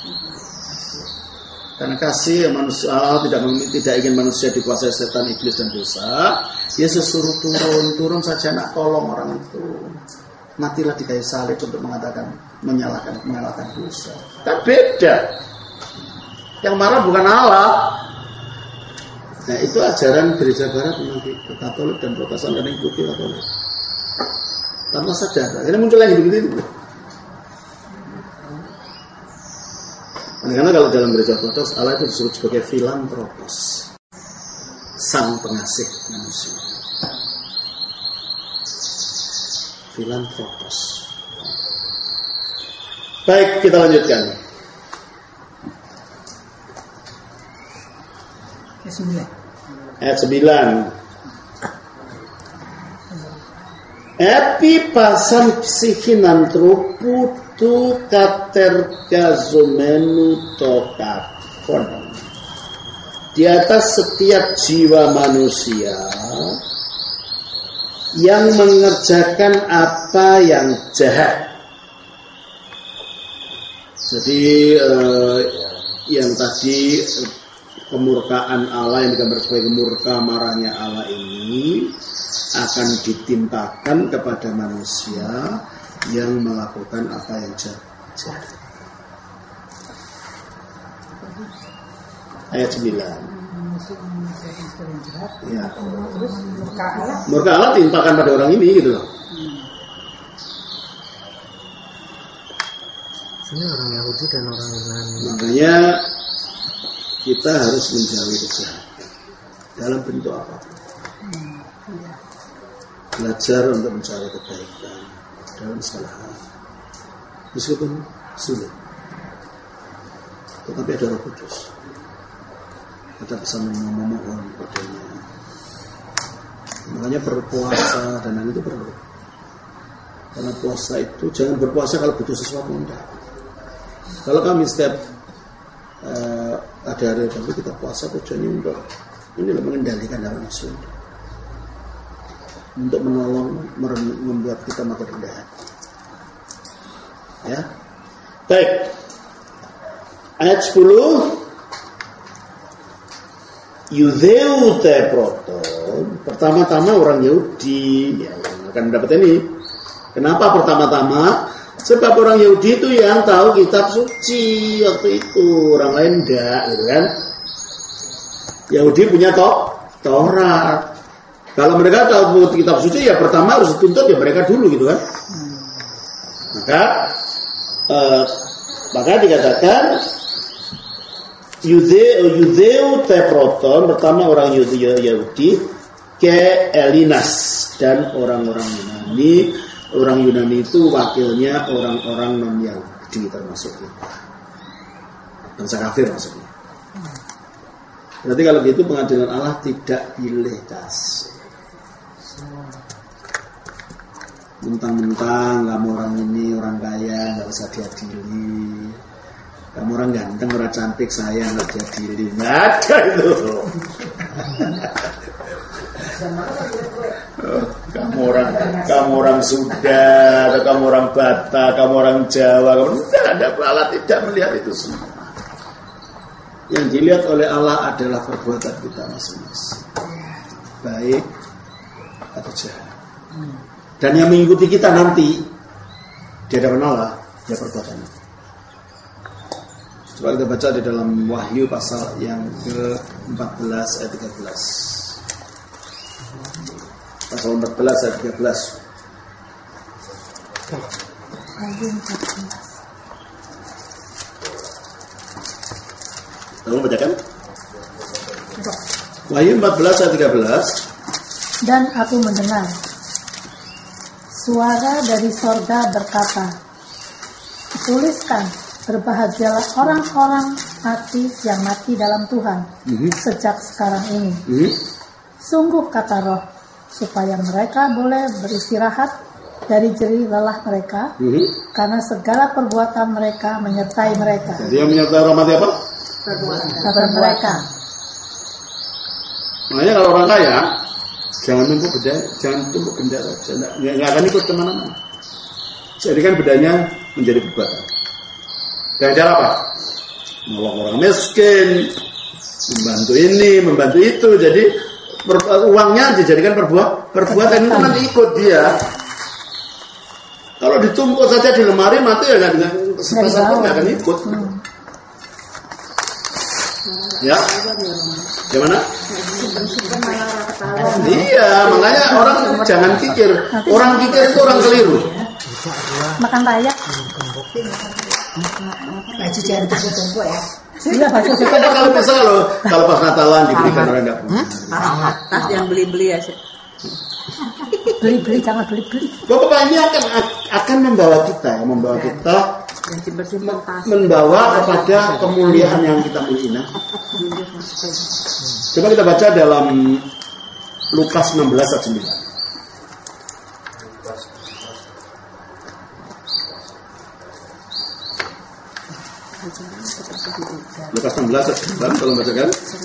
Karena kasih manusia Allah tidak ingin manusia dikuasai setan, iblis dan dosa. Yesus suruh turun saja nak tolong orang itu. Matilah di kayu salib untuk menyalahkan dosa. Kan beda. Yang marah bukan Allah. Nah itu ajaran gereja barat memang gitu. Katolik dan Protestan dan ikuti Katolik. Tanpa sadar. Akhirnya muncul lagi begitu. Karena kalau dalam gereja Protestan Allah itu disebut sebagai filantropos, sang pengasih manusia. Filantropos. Baik, kita lanjutkan. Ayat 9. Epi pasan psikinantropu tu katergazomenu tokakon. Di atas setiap jiwa manusia yang mengerjakan apa yang jahat. Jadi yang tadi kemurkaan Allah yang digambar sebagai kemurka marahnya Allah ini akan ditimpakan kepada manusia yang melakukan apa yang jahat. Ayat 9. Ya. Murka Allah timpakan pada orang ini gitu loh. Ini orang Yahudi dan orang Yunani. Makanya kita harus menjauhi kejahatan dalam bentuk apapun. Belajar untuk mencari kebaikan dalam segala hal, meskipun sulit, tetapi ada Roh Kudus. Kita bisa memohon padanya. Makanya berpuasa dan itu perlu. Karena puasa itu jangan berpuasa kalau butuh sesuatu, enggak. Kalau kami setiap ada hari tertentu kita puasa tujuannya untuk ini mengendalikan hawa nafsu, untuk menolong membuat kita makin rendah hati. Ya, baik. Ayat 10. Yudeu te proton. Pertama-tama orang Yahudi yang akan mendapat ini. Kenapa pertama-tama? Sebab orang Yahudi itu yang tahu kitab suci waktu itu, orang lain enggak, gitu kan? Yahudi punya Taurat. Kalau mereka tahu kitab suci, ya pertama harus dituntut ya mereka dulu, gitu kan? Maka dikatakan Yudeu te proton, pertama orang Yahudi ke Elinas dan orang-orang Yunani. Orang Yunani itu wakilnya orang-orang non-Yahudi termasuk kita. Bangsa kafir maksudnya. Berarti kalau gitu pengadilan Allah tidak pilih kasih. Mentang-mentang kamu orang ini orang kaya nggak usah diadili. Kamu orang ganteng, orang cantik saya nggak diadili. Nggak ada itu. Kamu orang Sunda, atau kamu orang Batak, kamu orang Jawa, kamu tidak, Allah tidak melihat itu semua. Yang dilihat oleh Allah adalah perbuatan kita masing-masing, baik atau jahat. Dan yang mengikuti kita nanti di hadapan Allah, ya perbuatannya. Coba kita baca di dalam Wahyu pasal yang ke-14 ayat 13. Pasal 14 ayat 13. Kamu bacakan? Wahyu 14 ayat 13. Dan aku mendengar suara dari sorga berkata, tuliskan, berbahagialah orang-orang mati yang mati dalam Tuhan sejak sekarang ini. Sungguh kata Roh, supaya mereka boleh beristirahat dari jerih lelah mereka, karena segala perbuatan mereka menyertai mereka. Jadi yang menyertai orang mati apa? Perbuatan mereka. Makanya kalau orang kaya, jangan tumpuk benda saja, nggak akan ikut kemana-mana. Jadikan bedanya menjadi perbuatan. Dengan cara apa? Nolong orang miskin, membantu ini, membantu itu. Jadi uangnya dijadikan perbuatan itu nanti ikut dia. Kalau ditumpuk saja di lemari mati ya nggak akan ikut. Ya, gimana? Iya, makanya orang jangan kikir. Orang kikir itu orang keliru. Makan raya. Baju jangan tumpuk-tumpuk ya. Iya, baju Kalau bisa kalau pas Natalan diberikan orang nggak punya. Tas yang beli-beli ya sih. Beli-beli, jangan beli-beli. Bapak ini akan membawa kita, membawa kepada kemuliaan yang kita miliki. Coba kita baca dalam Lukas 16 ayat 9. Lukas 16 ayat 9, tolong bacakan.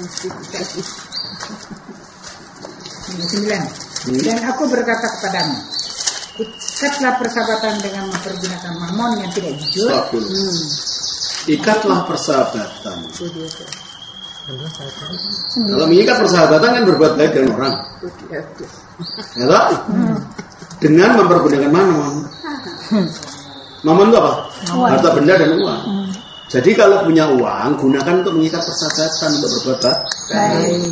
9. Dan aku berkata kepadamu, ikatlah persahabatan dengan mempergunakan mamon yang tidak jujur. Ikatlah persahabatan. Kalau mengikat persahabatan kan berbuat baik dengan orang. Ya, dengan mempergunakan mamon. Mamon itu apa? Harta benda dan uang. Jadi kalau punya uang, gunakan untuk mengikat persahabatan, untuk berbuat baik.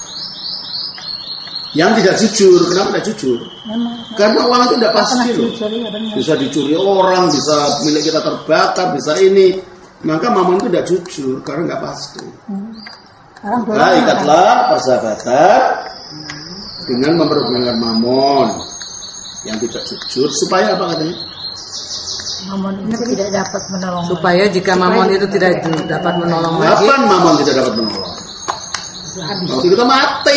Yang tidak jujur, kenapa tidak jujur? Karena uang itu tidak pasti loh. Bisa dicuri orang, bisa milik kita terbakar, bisa ini. Maka mamon itu tidak jujur, karena nggak pasti. Nah, ikatlah persahabatan dengan mempergunakan mamon yang tidak jujur, supaya apa katanya? Mamon itu tidak dapat menolong. Supaya jika mamon itu tidak dapat menolong lagi. Kapan mamon tidak dapat menolong? Waktu kita mati.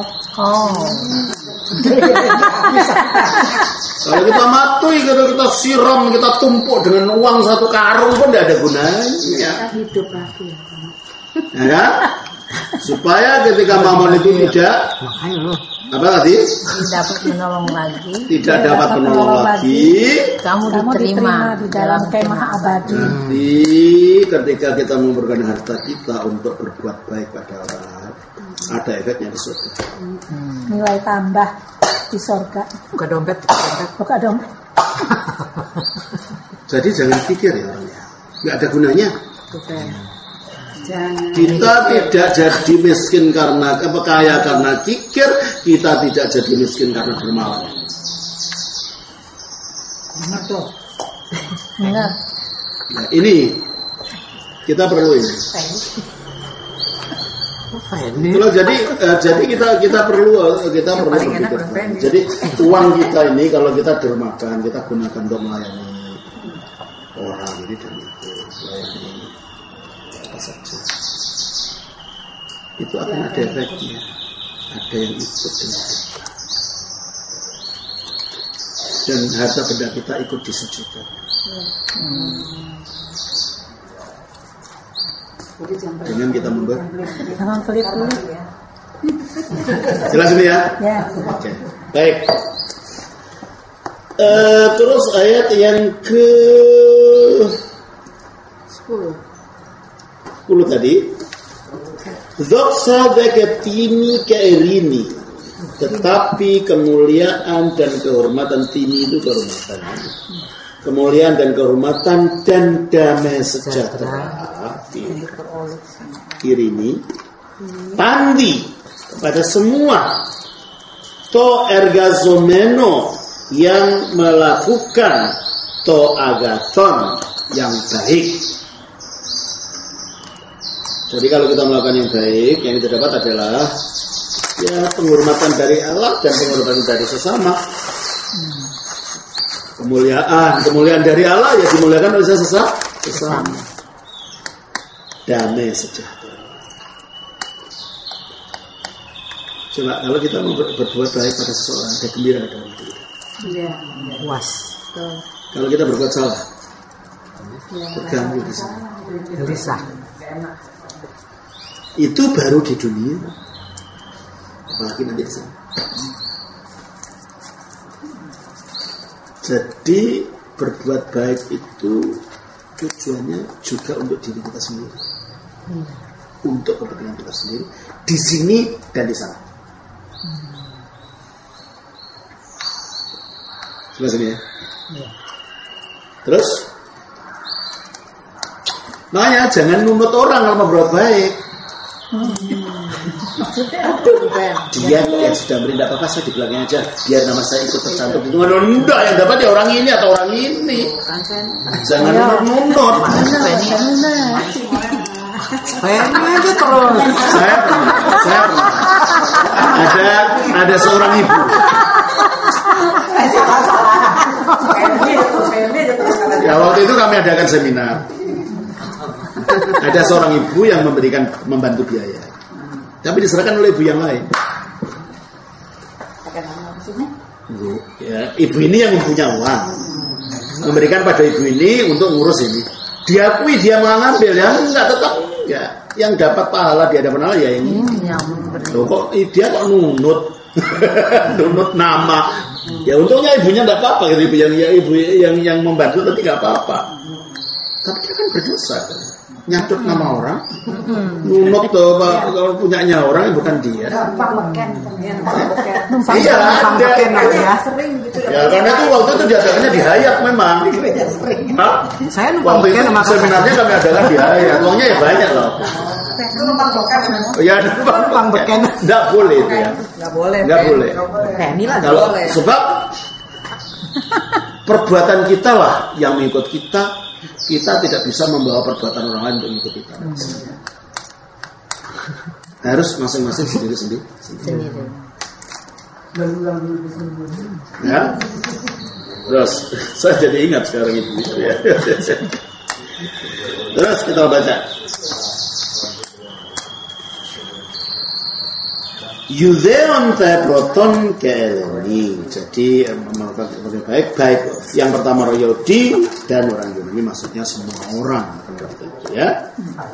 Kalau kita mati, kita siram, kita tumpuk dengan uang 1 karung pun tidak ada gunanya. Hidup lagi. Ya kan? Supaya ketika mamon itu tidak apa tadi? Tidak dapat menolong lagi. Kamu diterima di dalam kemah abadi. Nanti ketika kita memberikan harta kita untuk berbuat baik pada orang, ada efeknya di surga. Nilai tambah di surga. Buka dompet. Buka dompet. Jadi jangan pikir ya orangnya, nggak ada gunanya. Kita tidak jadi miskin karena kaya karena kikir, kita tidak jadi miskin karena dermawan. Benar. Nah, ini kita perlu ini. Kalau jadi kita perlu berpikir. Jadi uang kita ini kalau kita dermakan, kita gunakan untuk melayani orang ini dan itu, melayani apa saja. Itu akan ada efeknya. Ada yang ikut dengan kita. Dan harta benda kita ikut disucikan. Dengan kita memberi. Jangan pelit-pelit. Jelas ini ya? Ya. Oke. Baik. Terus ayat yang ke 10 tadi. Zoksa deketini keirini, tetapi kemuliaan dan kehormatan tini itu kehormatan. Kemuliaan dan kehormatan dan damai sejahtera irini pandi kepada semua to ergazomeno yang melakukan to agathon yang baik. Jadi kalau kita melakukan yang baik, yang kita dapat adalah ya penghormatan dari Allah dan penghormatan dari sesama. Kemuliaan dari Allah ya dimuliakan oleh sesama. Damai sejahtera. Coba kalau kita mau berbuat baik pada seseorang, ada gembira dalam hati kita. Iya. puas. Kalau kita berbuat salah, terganggu di sana. Gelisah. Itu baru di dunia, apalagi nanti di sana. Jadi berbuat baik itu tujuannya juga untuk diri kita sendiri, untuk kepentingan kita sendiri, di sini dan di sana. Jelas ini ya. Terus, makanya jangan nunut orang kalau mau berbuat baik. Dia sudah beri tidak apa-apa, saya di belakangnya aja, biar nama saya ikut tercantum. Itu enggak, yang dapat ya orang ini atau orang ini. Jangan nunut. Pengen aja terus. Saya pernah. Ada seorang ibu. Ya waktu itu kami adakan seminar. Ada seorang ibu yang membantu biaya, tapi diserahkan oleh ibu yang lain. Ya, ibu ini yang mempunyai uang, memberikan pada ibu ini untuk ngurus ini. Diakui dia mengambil, ya enggak, tetap ya. Yang dapat pahala di hadapan Allah ya ini. Loh, kok dia kok nunut, nunut nama. Ya untungnya ibunya enggak apa-apa, gitu. Ibu yang membantu tadi enggak apa-apa. Tapi dia kan berdosa, kan? Nyatut nama orang, nunut tuh kalau punyanya orang bukan dia. Iya, ada. Ya karena itu waktu itu diadakannya di Hayat memang. Saya numpang beken sama seminarnya kami adakan di Hayat, uangnya ya banyak loh. Ya numpang beken. Nggak boleh itu ya. Nggak boleh. Kalau sebab perbuatan kita lah yang mengikut kita. Kita tidak bisa membawa perbuatan orang lain untuk mengikut kita. Harus masing-masing sendiri-sendiri. Ya. Terus saya jadi ingat sekarang itu. Ya. Terus kita baca. Yudeon te proton keleni. Jadi melakukan baik yang pertama orang Yahudi dan orang Yunani, maksudnya semua orang ya.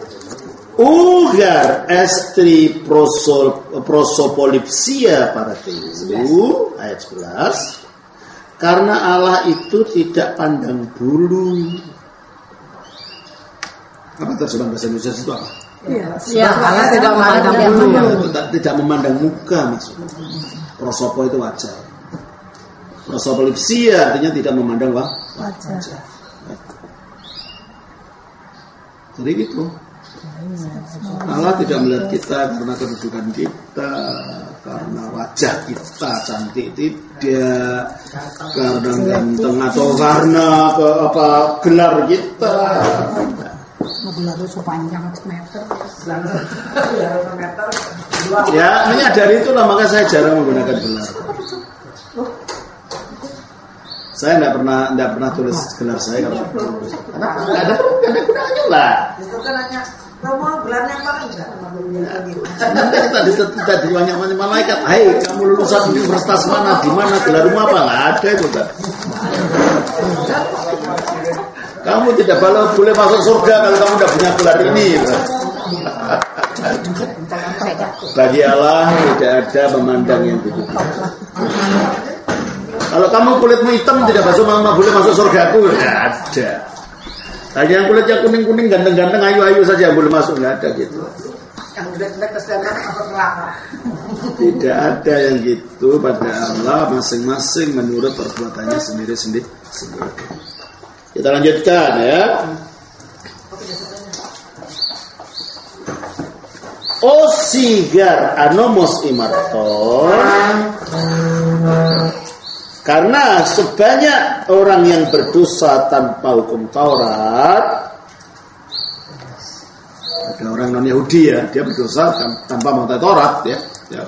Ugar estri prosopolipsia para teulu ayat 11. Karena Allah itu tidak pandang bulu. Apa terjemahan bahasa Indonesia itu apa? Ya, Allah tidak memandang bulu. Tidak memandang muka maksudnya. Prosopo itu wajah. Prosopolipsia artinya tidak memandang wajah. Jadi gitu. Allah tidak melihat kita karena kedudukan kita, karena wajah kita cantik tidak, karena ganteng atau karena gelar kita. Gelar sepanjang meter. Ya, menyadari itulah maka saya jarang menggunakan gelar. Saya tidak pernah tulis gelar saya kalau nggak ada gunanya lah. Itu kan hanya kamu gelarnya apa enggak? Nanti kita diwanya malaikat. Hai, kamu lulusan universitas mana? Di mana? Gelarmu apa? Nggak ada itu kan. Kamu tidak boleh masuk surga kalau kamu tidak punya gelar ini. Bagi Allah tidak ada memandang yang begitu. Kalau kamu kulitmu hitam tidak boleh masuk surgaku, tidak ada. Hanya yang kulitnya kuning-kuning, ganteng-ganteng, ayu-ayu saja yang boleh masuk, tidak ada gitu. Yang jelek-jelek kesehatan masuk neraka. Tidak ada yang gitu. Pada Allah masing-masing menurut perbuatannya sendiri-sendiri. Kita lanjutkan ya. Osigar anomos imarton. Karena sebanyak orang yang berdosa tanpa hukum Taurat, ada orang non Yahudi ya, dia berdosa tanpa mengetahui Taurat ya.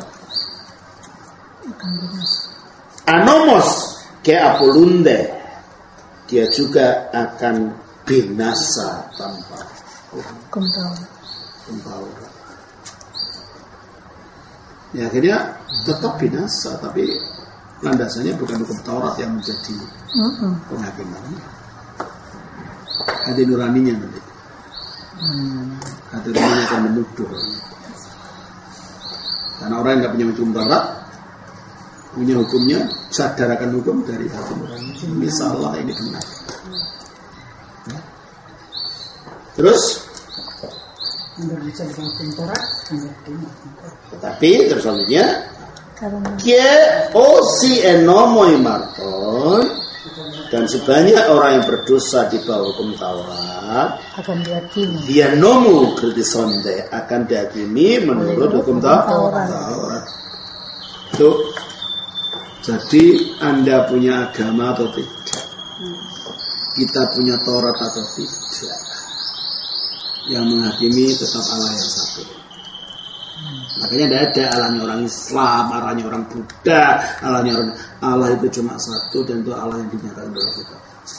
Anomos ke apolunde, dia juga akan binasa tanpa hukum Taurat. Ya akhirnya tetap binasa, tapi landasannya bukan hukum Taurat yang menjadi penghakimannya. Hati nuraninya nanti. Hati nuraninya akan menuduh. Karena orang yang nggak punya hukum Taurat, punya hukumnya, sadarakan hukum dari hati nurani. Ini salah, ini benar. Ya. Terus, tetapi terus selanjutnya, Kie osi enomoi marton, dan sebanyak orang yang berdosa di bawah hukum Taurat akan dihakimi. Dia nomu kritisonde akan dihakimi menurut hukum Taurat. Tuh. Jadi Anda punya agama atau tidak? Kita punya Taurat atau tidak? Yang menghakimi tetap Allah yang satu. Makanya tidak ada Allahnya orang Islam, Allahnya orang Buddha, Allahnya orang Allah itu cuma satu dan itu Allah yang dinyatakan oleh kita.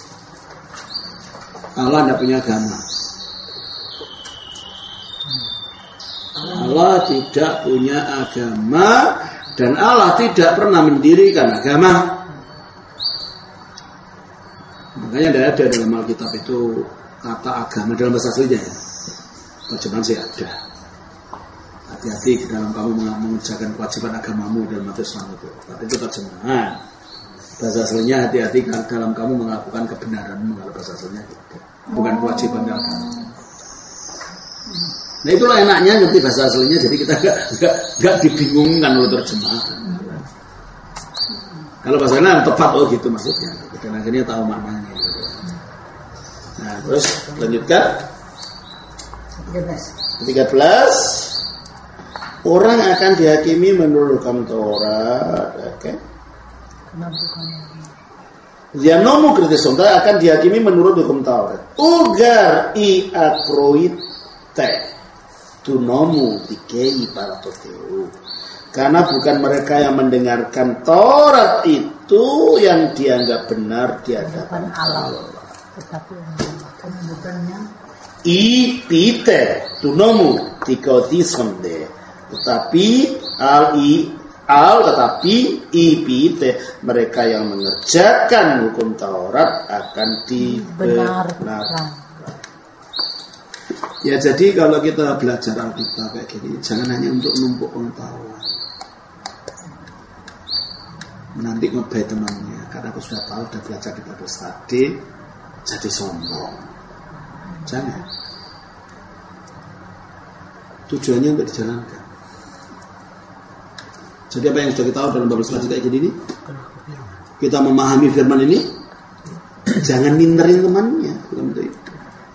Allah tidak punya agama. Allah tidak punya agama dan Allah tidak pernah mendirikan agama. Makanya tidak ada dalam Alkitab itu kata agama dalam bahasa aslinya. Terjemahan sih ada. Hati-hati dalam kamu mengerjakan kewajiban agamamu dalam Matius 6 itu. Tapi itu terjemahan. Bahasa aslinya hati-hati dalam kamu melakukan kebenaranmu. Kalau bahasa aslinya tidak. Bukan kewajiban agama. Nah itulah enaknya ngerti bahasa aslinya. Jadi kita gak dibingungkan oleh terjemahan. Kalau bahasa aslinya tepat gitu maksudnya. Dan akhirnya tahu maknanya. Nah terus lanjutkan. 13. Orang akan dihakimi menurut hukum Taurat. Oke. Dia nomu kritisonta akan dihakimi menurut hukum Taurat. Ugar I akroite tu nomu dikei para toteu. Karena bukan mereka yang mendengarkan Taurat itu yang dianggap benar di hadapan Allah. Tetapi bukannya Ipite tu nomu dikotisonde. Tetapi tetapi ipite mereka yang mengerjakan hukum Taurat akan dibenarkan. Ya jadi kalau kita belajar Alkitab kayak gini, jangan hanya untuk numpuk pengetahuan. Nanti ngebay temannya, karena aku sudah tahu, sudah belajar di Bible Study, jadi sombong. Jangan. Tujuannya untuk dijalankan. Jadi apa yang sudah kita tahu dalam Bible Study kayak gini nih, kita memahami firman ini, jangan minterin temannya, bukan untuk itu.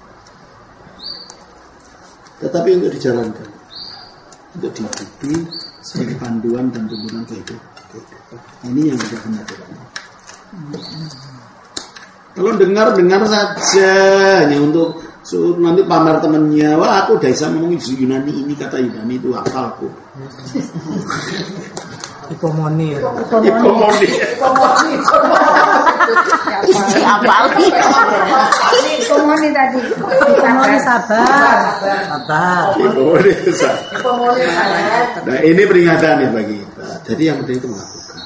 Tetapi untuk dijalankan, untuk dihidupi sebagai panduan dan tuntunan kehidupan. Ini yang kita benar-benar. Kalau dengar saja hanya untuk nanti pamer temannya, wah aku udah bisa ngomong Yunani ini, kata Yunani itu hafalku. Hipomoni tadi. Hipomoni sabar. Nah ini peringatan ya bagi kita. Jadi yang penting itu melakukan.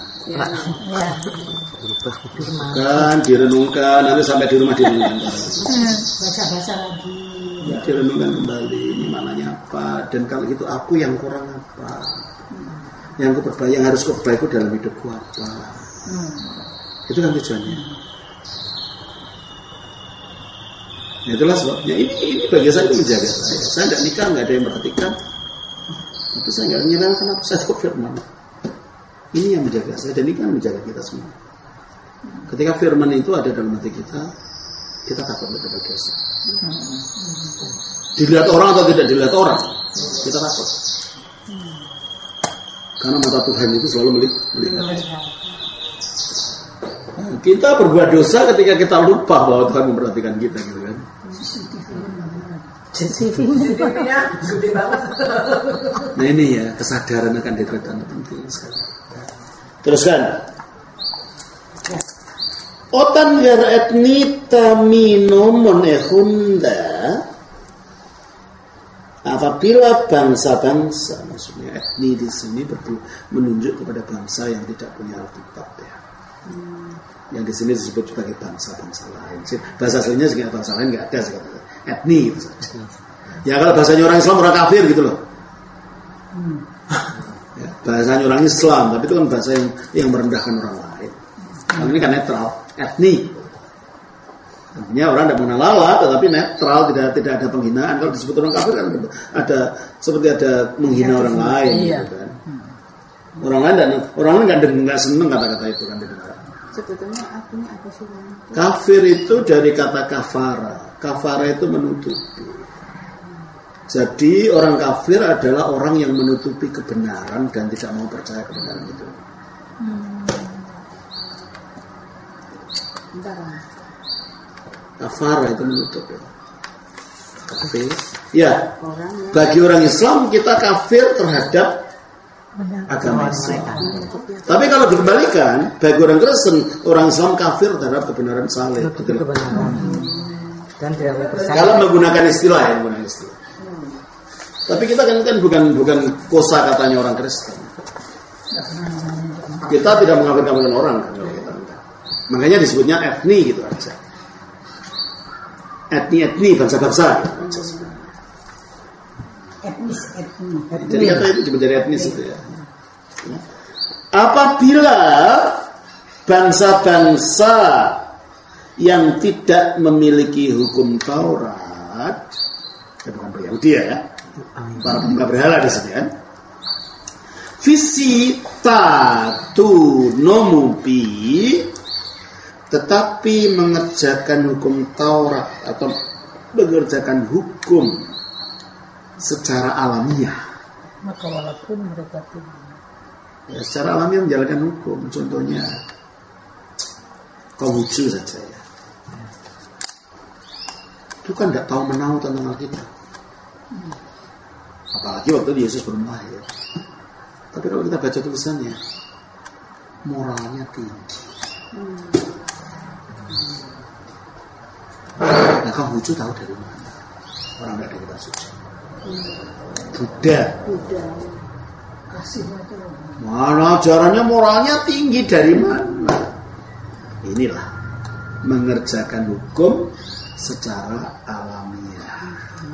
Kan direnungkan, nanti sampai di rumah direnungkan. Baca-baca lagi. Ya, direnungkan kembali ini maknanya apa, dan kalau gitu aku yang kurang apa, yang harus kuperbaiki dalam hidupku apa. Itu kan tujuannya. Ya, itulah sebabnya ini bagi saya itu menjaga saya. Saya tidak nikah, nggak ada yang perhatikan, tapi saya nggak menyalahkan apa saya tahu firman. Ini yang menjaga saya, dan ini kan menjaga kita semua. Ketika firman itu ada dalam hati kita takut berbuat dosa. Dilihat orang atau tidak dilihat orang, kita takut. Karena mata Tuhan itu selalu melihat. Kita berbuat dosa ketika kita lupa bahwa Tuhan memperhatikan kita, gitu kan? CCTV-nya gede banget. Nah ini ya, kesadaran akan diterapkan penting sekali. Teruskan. Otan gar etni taminomon ehunda Apabila bangsa-bangsa, maksudnya etni di sini menunjuk kepada bangsa yang tidak punya Alkitab ya. Yang di sini disebut sebagai bangsa-bangsa lain. Bahasa aslinya sebagai bangsa lain nggak ada sih katanya. Etni gitu saja. Ya kalau bahasanya orang Islam orang kafir gitu loh. Ya, bahasanya orang Islam, tapi itu kan bahasa yang merendahkan orang lain. Kalau ini kan netral, etni. Artinya orang tidak mengenal Allah, tetapi netral, tidak ada penghinaan. Kalau disebut orang kafir kan ada seperti ada menghina orang lain, gitu kan. Orang lain nggak seneng kata-kata itu kan didengar. Sebetulnya artinya apa sih? Kafir itu dari kata kafara. Kafara itu menutupi. Jadi orang kafir adalah orang yang menutupi kebenaran dan tidak mau percaya kebenaran itu. Kafara itu menutup ya. Kafir. Ya. Bagi orang Islam kita kafir terhadap agama Islam. Tapi kalau dikembalikan, bagi orang Kristen, orang Islam kafir terhadap kebenaran salib. Dan tidak percaya. Kalau menggunakan istilah ya, menggunakan istilah. Tapi kita kan bukan kosa katanya orang Kristen. Kita tidak mengkafirkan orang kan kalau kita minta. Makanya disebutnya etni gitu aja. Etni bangsa-bangsa gitu aja. Etnis. Jadi kata itu cuma dari etnis itu ya. Apabila bangsa-bangsa yang tidak memiliki hukum Taurat, bukan Yahudi ya, para penyembah berhala di sini kan, visitatu nomupi, tetapi mengerjakan hukum Taurat atau mengerjakan hukum secara alamiah. Maka walaupun mereka tidak. Ya, secara alamiah menjalankan hukum. Contohnya Konghucu saja ya. Itu kan tidak tahu menahu tentang Alkitab. Apalagi waktu Yesus belum lahir. Tapi kalau kita baca tulisannya, moralnya tinggi. Nah, Konghucu tahu dari mana? Orang tidak ada kitab suci. Buddha. Mana ajarannya moralnya tinggi dari mana? Inilah mengerjakan hukum secara alamiah.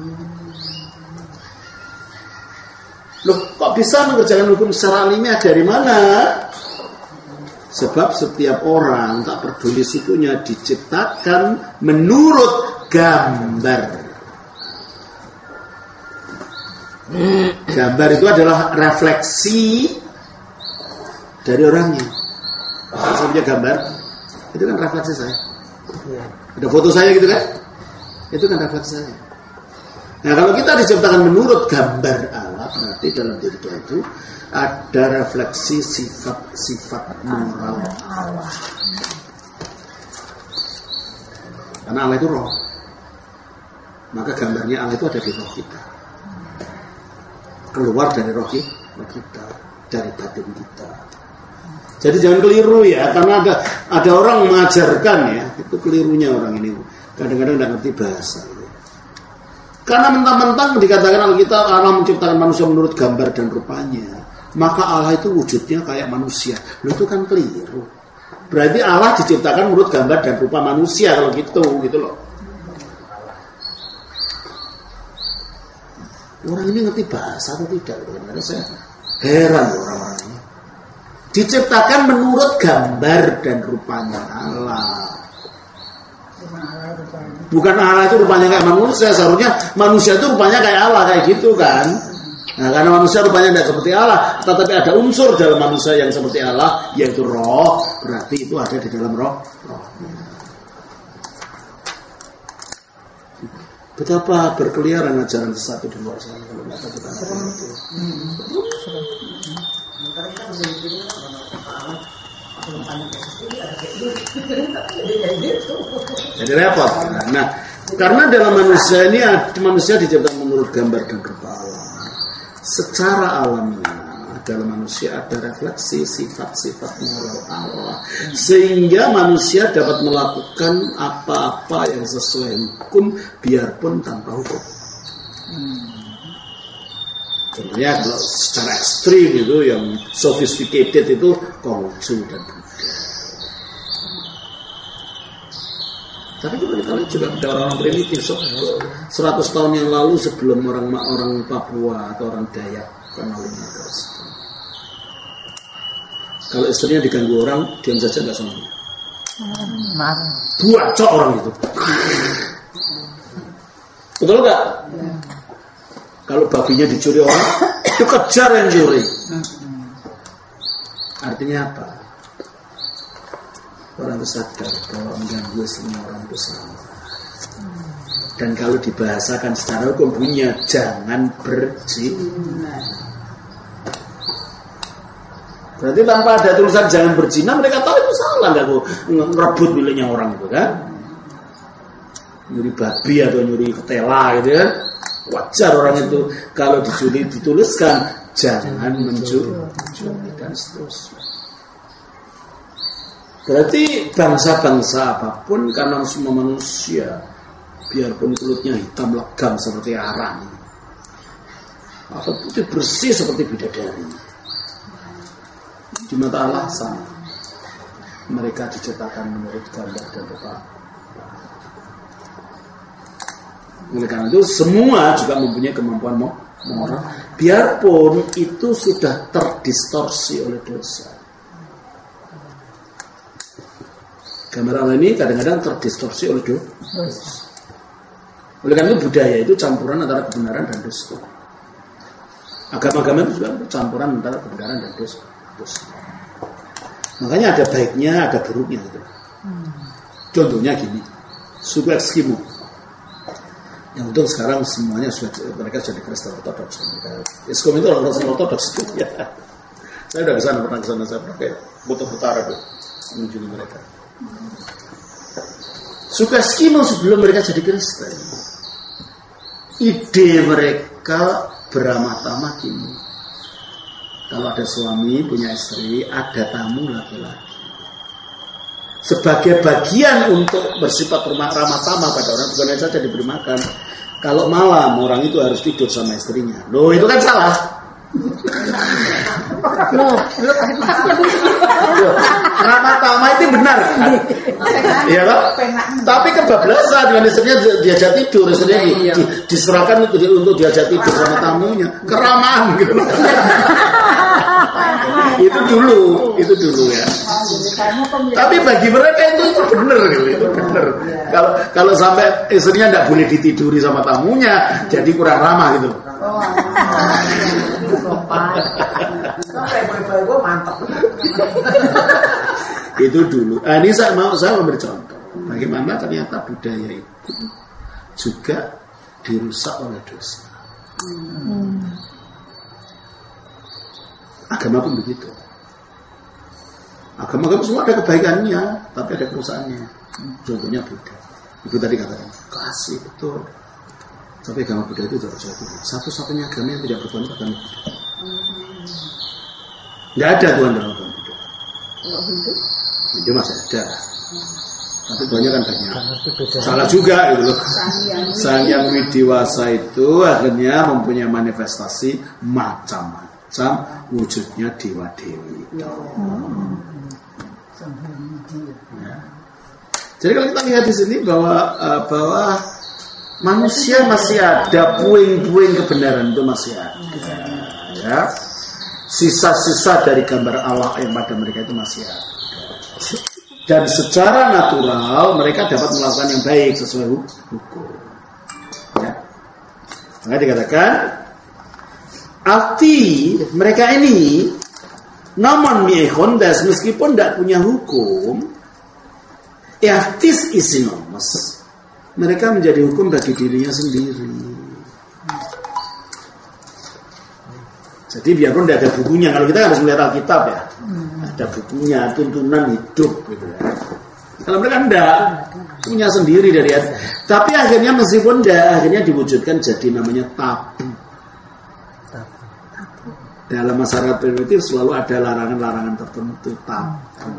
Loh, kok bisa mengerjakan hukum secara alamiah dari mana? Sebab setiap orang, tak peduli sukunya, diciptakan menurut gambar. Gambar itu adalah refleksi dari orangnya. Saya punya gambar, itu kan refleksi saya. Ada foto saya gitu kan? Itu kan refleksi saya. Nah, kalau kita diciptakan menurut gambar Allah, berarti dalam diri kita itu ada refleksi sifat-sifat moral Allah. Karena Allah itu roh. Maka gambarnya Allah itu ada di roh kita. Keluar dari roh kita, dari batin kita. Jadi jangan keliru ya, karena ada orang mengajarkan ya, itu kelirunya orang ini. Kadang-kadang tidak ngerti bahasa. Karena mentang-mentang dikatakan Alkitab Allah menciptakan manusia menurut gambar dan rupanya, maka Allah itu wujudnya kayak manusia. Itu kan keliru. Berarti Allah diciptakan menurut gambar dan rupa manusia kalau gitu loh. Orang ini ngerti bahasa atau tidak? Karena saya heran orang-orang ini. Diciptakan menurut gambar dan rupanya Allah. Bukan Allah itu rupanya kayak manusia. Seharusnya manusia itu rupanya kayak Allah, kayak gitu kan. Nah, karena manusia rupanya tidak seperti Allah, tetapi ada unsur dalam manusia yang seperti Allah, yaitu roh. Berarti itu ada di dalam roh. Betapa berkeliaran ajaran sesat di luar sana kalau nggak tahu kita itu. Jadi repot. Nah, karena dalam manusia ini manusia diciptakan menurut gambar dan rupa Allah. Secara alamiah dalam manusia ada refleksi sifat-sifat moral Allah, sehingga manusia dapat melakukan apa-apa yang sesuai hukum biarpun tanpa hukum. Contohnya kalau secara ekstrim itu yang sophisticated itu Konghucu dan Buddha. Tapi kita lihat juga ada orang-orang primitif 100 tahun yang lalu sebelum orang Papua atau orang Dayak kenal Kristen. Kalau istrinya diganggu orang, diam saja nggak sama dia. Buacok orang itu. Betul nggak? Kalau babinya dicuri orang, itu kejar yang curi. Artinya apa? Orang itu sadar bahwa mengganggu semua orang itu salah. Dan kalau dibahasakan secara hukum bunyinya jangan berzina. Berarti tanpa ada tulisan jangan berzina, mereka tahu itu salah, nggak ngerebut miliknya orang itu kan? Nyuri babi atau nyuri ketela gitu kan? Wajar orang itu kalau dituliskan jangan mencuri dan seterusnya. Berarti bangsa-bangsa apapun karena semua manusia biarpun kulitnya hitam legam seperti arang atau putih bersih seperti bidadari, di mata Allah sama, mereka diciptakan menurut gambar dan rupa. Oleh karena itu semua juga mempunyai kemampuan moral, biarpun itu sudah terdistorsi oleh dosa. Gambar Allah ini kadang-kadang terdistorsi oleh dosa. Oleh karena itu budaya itu campuran antara kebenaran dan dosa. Agama-agama itu juga campuran antara kebenaran dan dosa. Makanya ada baiknya, ada buruknya gitu. Contohnya gini, suku Eskimo. Yang untung sekarang semuanya mereka sudah Kristen Ortodoks. Eskimo itu orang Kristen Ortodoks itu ya. Saya udah pernah kesana, saya pakai putar-putar itu mengunjungi mereka. Suku Eskimo sebelum mereka jadi Kristen, ide mereka beramah tamah gini. Kalau ada suami punya istri, ada tamu laki-laki. Sebagai bagian untuk bersifat ramah tamah pada orang, bukan saja diberi makan. Kalau malam orang itu harus tidur sama istrinya. Loh itu kan salah. Ramah tamah itu benar kan? Iya kan? Tapi kebablasan dengan istrinya diajak tidur, istrinya diserahkan untuk diajak tidur sama tamunya. Keramahan gitu. Itu dulu ya. Tapi bagi mereka itu benar gitu, itu benar. Kalau sampai istrinya tidak boleh ditiduri sama tamunya, jadi kurang ramah gitu. Itu dulu. Ini saya memberi contoh. Bagaimana ternyata budaya itu juga dirusak oleh dosa. Agama pun begitu. Agama semua ada kebaikannya, tapi ada kerusakannya. Contohnya Buddha. Ibu tadi katakan kasih betul. Tapi agama Buddha itu terjadi. Satu-satunya agama yang tidak bertuhan agama Buddha. Tidak ada Tuhan dalam agama Buddha. Hindu masih ada. Tapi Tuhannya kan banyak. Salah juga gitu loh. Sang Yang Widiwasa itu akhirnya mempunyai manifestasi macam-macam, wujudnya dewa-dewi. Ya. Jadi kalau kita lihat di sini bahwa manusia masih ada puing-puing kebenaran itu masih ada. Ya. Sisa-sisa dari gambar Allah yang pada mereka itu masih ada. Dan secara natural mereka dapat melakukan yang baik sesuai hukum. Ya. Maka dikatakan arti mereka ini namun mi'ehondas meskipun tidak punya hukum, ihtis isinomas, mereka menjadi hukum bagi dirinya sendiri. Jadi biarpun tidak ada bukunya, kalau kita harus melihat Alkitab ya, ada bukunya, tuntunan hidup gitu ya. Kalau mereka tidak punya sendiri dari hati. Tapi akhirnya meskipun tidak, akhirnya diwujudkan jadi namanya tabu. Dalam masyarakat primitif selalu ada larangan-larangan tertentu tabu.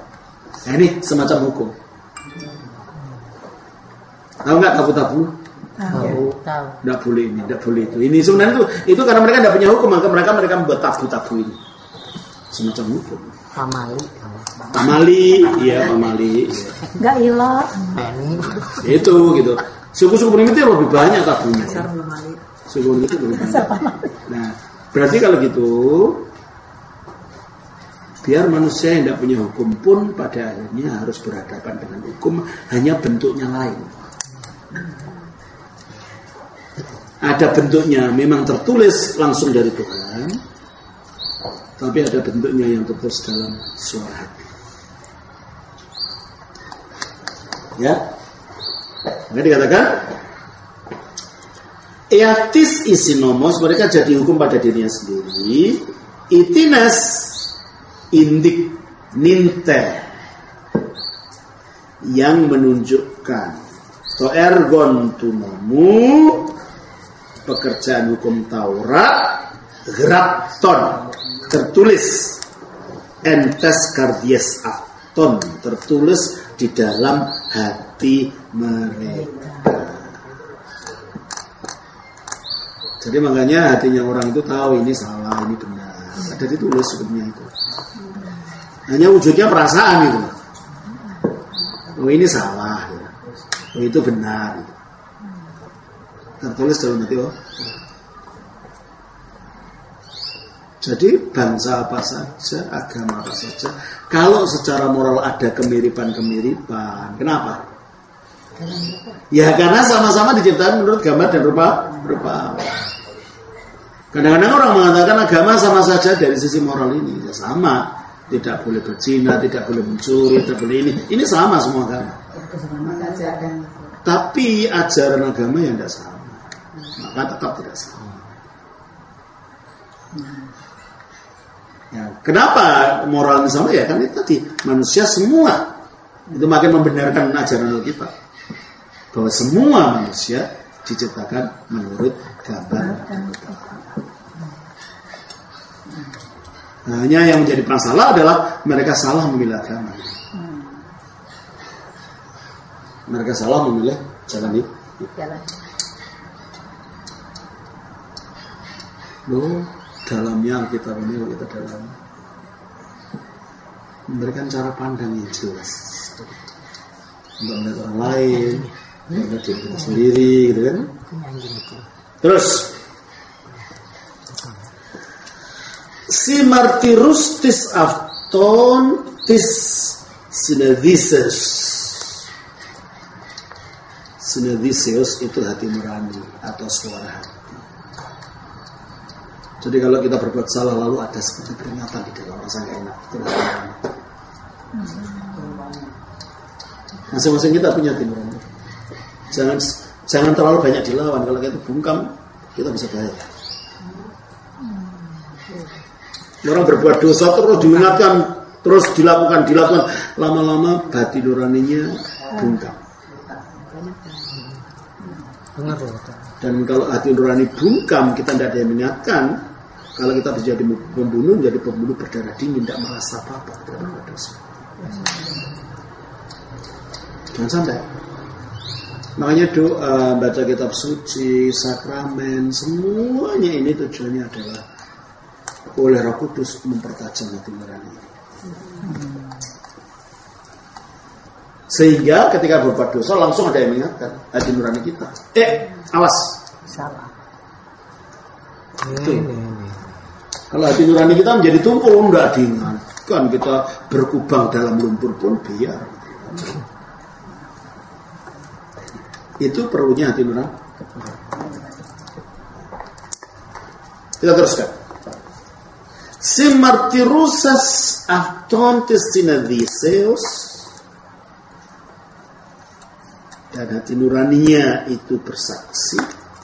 Nah, ini semacam hukum. Tahu nggak tabu-tabu? Tahu. Tidak boleh ini, tidak boleh itu. Ini sebenarnya itu karena mereka tidak punya hukum, maka mereka membuat tabu-tabu ini. Semacam hukum. Pamali, iya pamali. Iya. Nggak ilah. Itu gitu. Suku-suku primitif lebih banyak tabunya. Suku primitif lebih banyak. Nah, berarti kalau gitu, biar manusia yang tidak punya hukum pun pada akhirnya harus berhadapan dengan hukum, hanya bentuknya lain. Ada bentuknya memang tertulis langsung dari Tuhan, tapi ada bentuknya yang tertulis dalam suara hati. Ya, maka dikatakan eatis isinomos, mereka jadi hukum pada dirinya sendiri. Itinas indik ninte, yang menunjukkan to ergon tunomu, pekerjaan hukum Taurat grapton, tertulis entes kardies akton, tertulis di dalam hati mereka. Jadi makanya hatinya orang itu tahu ini salah, ini benar. Ada ditulis sebenarnya itu. Hanya wujudnya perasaan itu. Oh ini salah, ya. Oh itu benar. Gitu. Tertulis dalam hati. Oh. Jadi bangsa apa saja, agama apa saja, kalau secara moral ada kemiripan-kemiripan, kenapa? Ya karena sama-sama diciptakan menurut gambar dan rupa. Kadang-kadang orang mengatakan agama sama saja dari sisi moral ini, ya sama, tidak boleh berzina, tidak boleh mencuri, tidak boleh ini. Ini sama semua agama. Tapi ajaran agama yang tidak sama, maka tetap tidak sama. Ya, kenapa moral sama? Ya kan itu tadi, manusia semua itu makin membenarkan ajaran kita bahwa semua manusia diciptakan menurut gambar dan rupa. Hanya yang menjadi masalah adalah mereka salah memilih agama. Mereka salah memilih jalan hidup. Loh, dalamnya kita ini kita dalam memberikan cara pandang yang jelas untuk melihat orang lain, melihat diri kita sendiri, gitu kan? Terus si martirus tis afton tis sinediseus itu hati nurani atau suara hati. Jadi kalau kita berbuat salah lalu ada seperti peringatan di dalam rasa gak enak. Masing-masing kita punya hati nurani. Jangan terlalu banyak dilawan. Kalau kita bungkam kita bisa bahaya. Orang berbuat dosa terus diingatkan, terus dilakukan, lama-lama hati nuraninya bungkam. Dan kalau hati nurani bungkam, kita tidak ada yang mengingatkan. Kalau kita menjadi pembunuh berdarah dingin, tidak merasa apa-apa, tidak berbuat dosa. Jangan sampai. Makanya doa, baca kitab suci, sakramen, semuanya ini tujuannya adalah oleh Roh Kudus mempertajam hati nurani ini. Sehingga ketika berbuat dosa langsung ada yang mengingatkan hati nurani kita. Awas. Salah. Itu. Kalau hati nurani kita menjadi tumpul, enggak diingatkan, kita berkubang dalam lumpur pun biar. Itu perlunya hati nurani. Kita teruskan. Si martirusas aftontes sinadiseus, dan hati nuraninya itu bersaksi.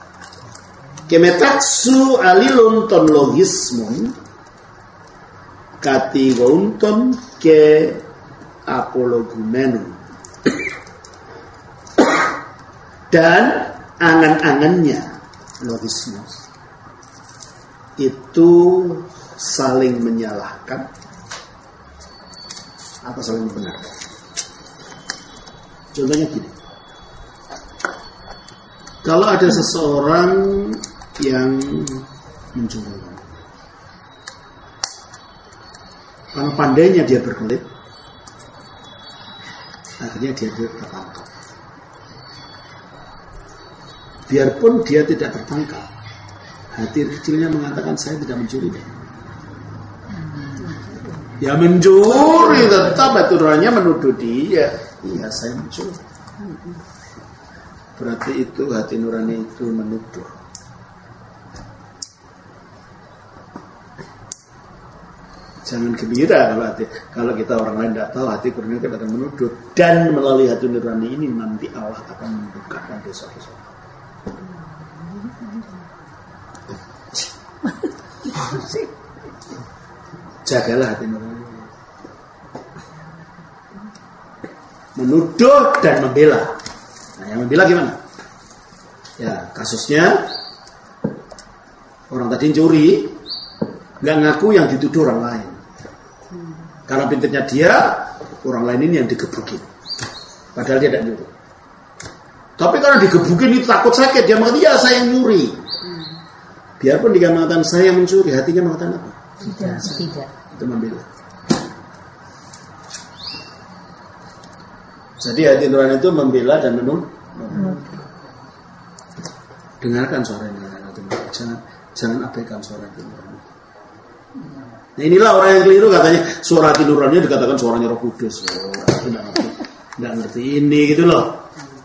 Kemetaksu alilun ton logismun katigonton ke apologumenum, dan angan-angannya logismus itu saling menyalahkan atau saling membenarkan. Contohnya gini, Kalau ada seseorang yang mencuri, karena pandainya dia berkelit, akhirnya dia tertangkap. Biarpun dia tidak tertangkap, hati kecilnya mengatakan saya tidak mencuri. Ya mencuri tetap hati nuraninya menuduh dia. Iya saya mencuri. Berarti itu hati nurani itu menuduh. Jangan gembira kalau kita orang lain tidak tahu, hati nurani kita akan menuduh, dan melalui hati nurani ini nanti Allah akan membukakan dosa-dosa. Jagalah hati nurani. Menuduh dan membela. Nah, yang membela gimana? Ya, kasusnya orang tadi curi, nggak ngaku yang dituduh orang lain. Karena pinternya dia, orang lain ini yang digebukin. Padahal dia tidak nyuri. Tapi karena digebukin itu takut sakit, dia mengatakan, ya saya yang nyuri. Biarpun dia mengatakan saya yang mencuri, hatinya mengatakan apa? Tidak. Itu membela. Jadi hati nurani itu membela dan menuduh. Dengarkan suaranya, jangan abaikan suara hati nurani. Nah inilah orang yang keliru katanya suara hati nurani dikatakan suaranya Roh Kudus. Tidak ngerti ini gitu loh.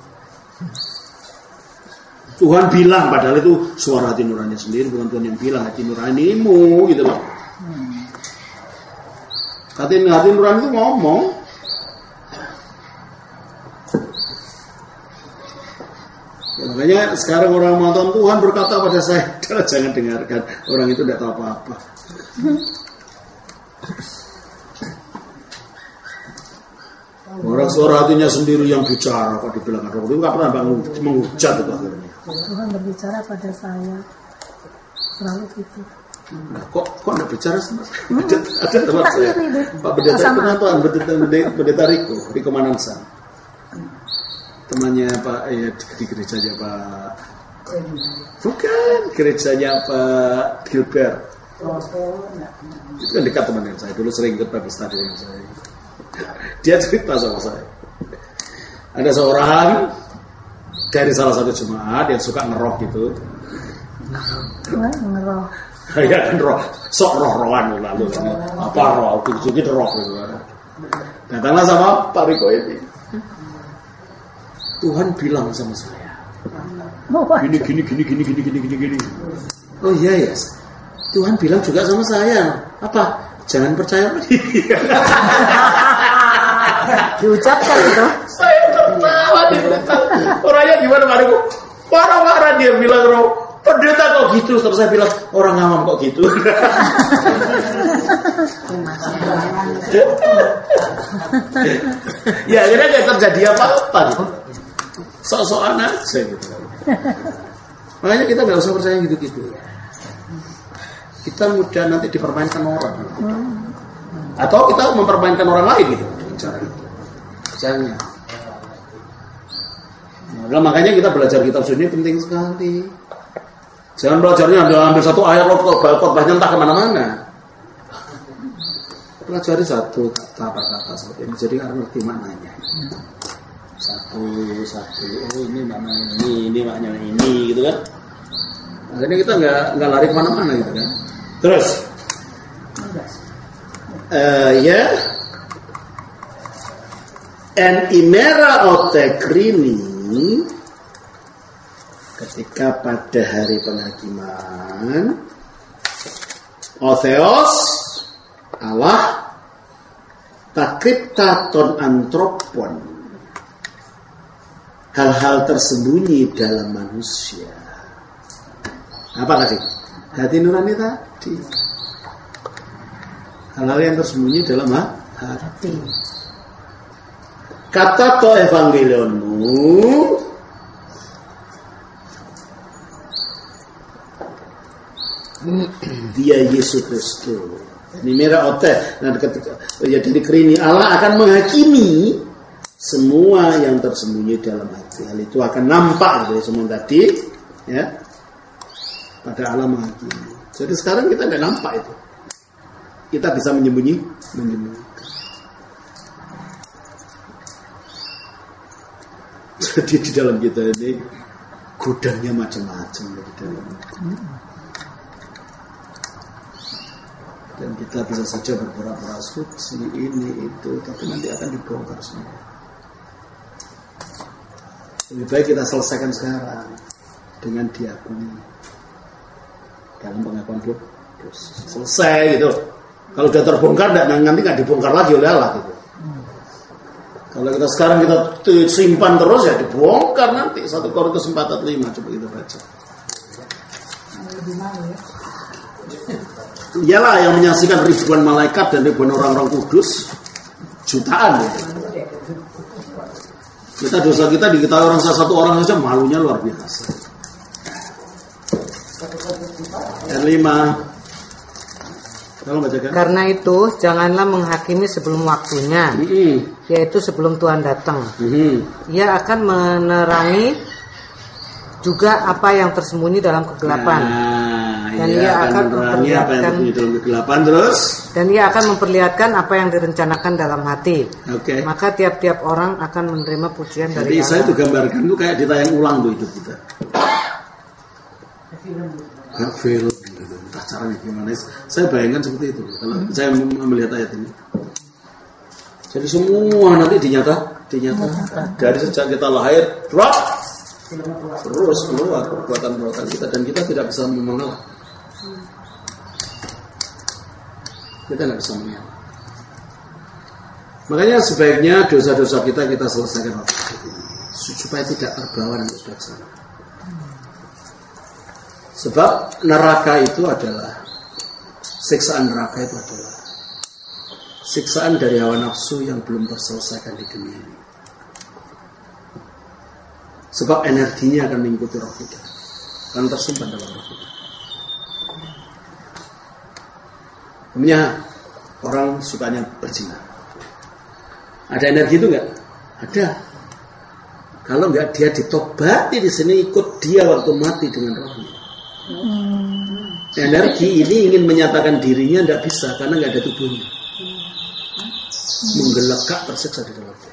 Tuhan bilang, padahal itu suara hati nurani sendiri, bukan Tuhan yang bilang hati nuranimu gitu loh. Hati nurani itu ngomong. Ya, makanya sekarang orang menonton Tuhan berkata pada saya, jangan dengarkan, orang itu tidak tahu apa-apa. Orang suara hatinya sendiri yang bicara, kok dibilang Roh itu nggak pernah menghujat itu akhirnya. Tuhan berbicara pada saya selalu gitu. Nah, kok nggak bicara sama saya? Ada teman saya, Pak Pendeta Penatuan, Pendeta Riko Manansan, temannya Pak di gerejanya Pak, bukan gerejanya Pak Gilbert. Itu kan dekat teman saya, dulu sering ikut Bible study dengan saya. Dia cerita sama saya, ada seorang dari salah satu jemaat yang suka ngeroh gitu. Ngeroh. Ya kan roh, sok roh-rohan lalu apa roh, gitu roh gitu. Datanglah sama Pak Riko ini. Tuhan bilang sama saya, gini. Oh iya ya, Tuhan bilang juga sama saya. Apa? Jangan percaya lagi. Diucapkan itu. Saya tertawa di belakang. Orangnya gimana Pak Riko? Marah-marah dia bilang roh. Pendeta kok gitu, terus saya bilang orang ngawam kok gitu. Ya akhirnya gak terjadi apa-apa gitu. Sok-sokan aja gitu. Makanya kita gak usah percaya gitu-gitu. Kita mudah nanti dipermainkan orang. Atau kita mempermainkan orang lain gitu. Cara itu. Jangan. Nah, makanya kita belajar kitab suci ini penting sekali. Jangan belajarnya ambil satu ayat khotbahnya entah kemana-mana. Pelajari satu kata-kata seperti ini, jadi harus ngerti maknanya. Satu, oh ini maknanya ini maknanya ini, gitu kan? Akhirnya kita nggak lari kemana-mana gitu kan? Terus, en imera otekrini. Ketika pada hari penghakiman, Otheos Allah takriptaton antropon, hal-hal tersembunyi dalam manusia. Apa tadi? Hati nurani tadi. Hal-hal yang tersembunyi dalam hati. Kata to evangelionmu, dia Yesus Kristus. Ini merah otek. Nah, ketika ya dari kerini Allah akan menghakimi semua yang tersembunyi dalam hati. pasti hal itu akan nampak dari semua tadi, ya, pada alam hakiki. Jadi sekarang kita tidak nampak itu. Kita bisa menyembunyikan. Jadi di dalam kita ini gudangnya macam-macam di dalam. Dan kita bisa saja berpura-pura suci ini itu, tapi nanti akan dibongkar semua. Lebih baik kita selesaikan sekarang dengan diakui dalam pengakuan dosa. Selesai gitu. Kalau sudah terbongkar, nanti nggak dibongkar lagi oleh Allah gitu. Kalau kita sekarang kita simpan terus ya dibongkar nanti. 1 Korintus 4:5 coba kita baca. Lebih malu ya. Iyalah yang menyaksikan ribuan malaikat dan ribuan orang-orang kudus, jutaan gitu. Kita dosa kita diketahui orang satu orang saja malunya luar biasa. Yang 5. Karena itu janganlah menghakimi sebelum waktunya, yaitu sebelum Tuhan datang. Ia akan menerangi juga apa yang tersembunyi dalam kegelapan. Dan ia akan memperlihatkan dalam kegelapan terus. Dan ia akan memperlihatkan apa yang direncanakan dalam hati. Okay. Maka tiap-tiap orang akan menerima pujian dari Allah. Jadi saya itu gambarkan itu kayak ditayang ulang tuh hidup kita. Film. Entah caranya gimana. Saya bayangkan seperti itu kalau saya melihat ayat ini. Jadi semua nanti dinyatakan dari sejak kita lahir drop terus keluar perbuatan-perbuatan kita dan kita tidak bisa mengelak. Kita tidak bisa mengelak. Makanya sebaiknya dosa-dosa kita selesaikan waktu ini supaya tidak terbawa dan dosa. Sebab neraka itu adalah siksaan neraka itu adalah siksaan dari hawa nafsu yang belum terselesaikan di dunia ini. Sebab energinya akan mengikuti roh kita, akan tersimpan dalam roh kita. Namanya orang sukanya berzina. Ada energi itu enggak? Ada. Kalau enggak dia ditobati di sini ikut dia waktu mati dengan rohnya. Energi ini ingin menyatakan dirinya tidak bisa karena nggak ada tubuhnya, menggelekak tersiksa di dalamnya.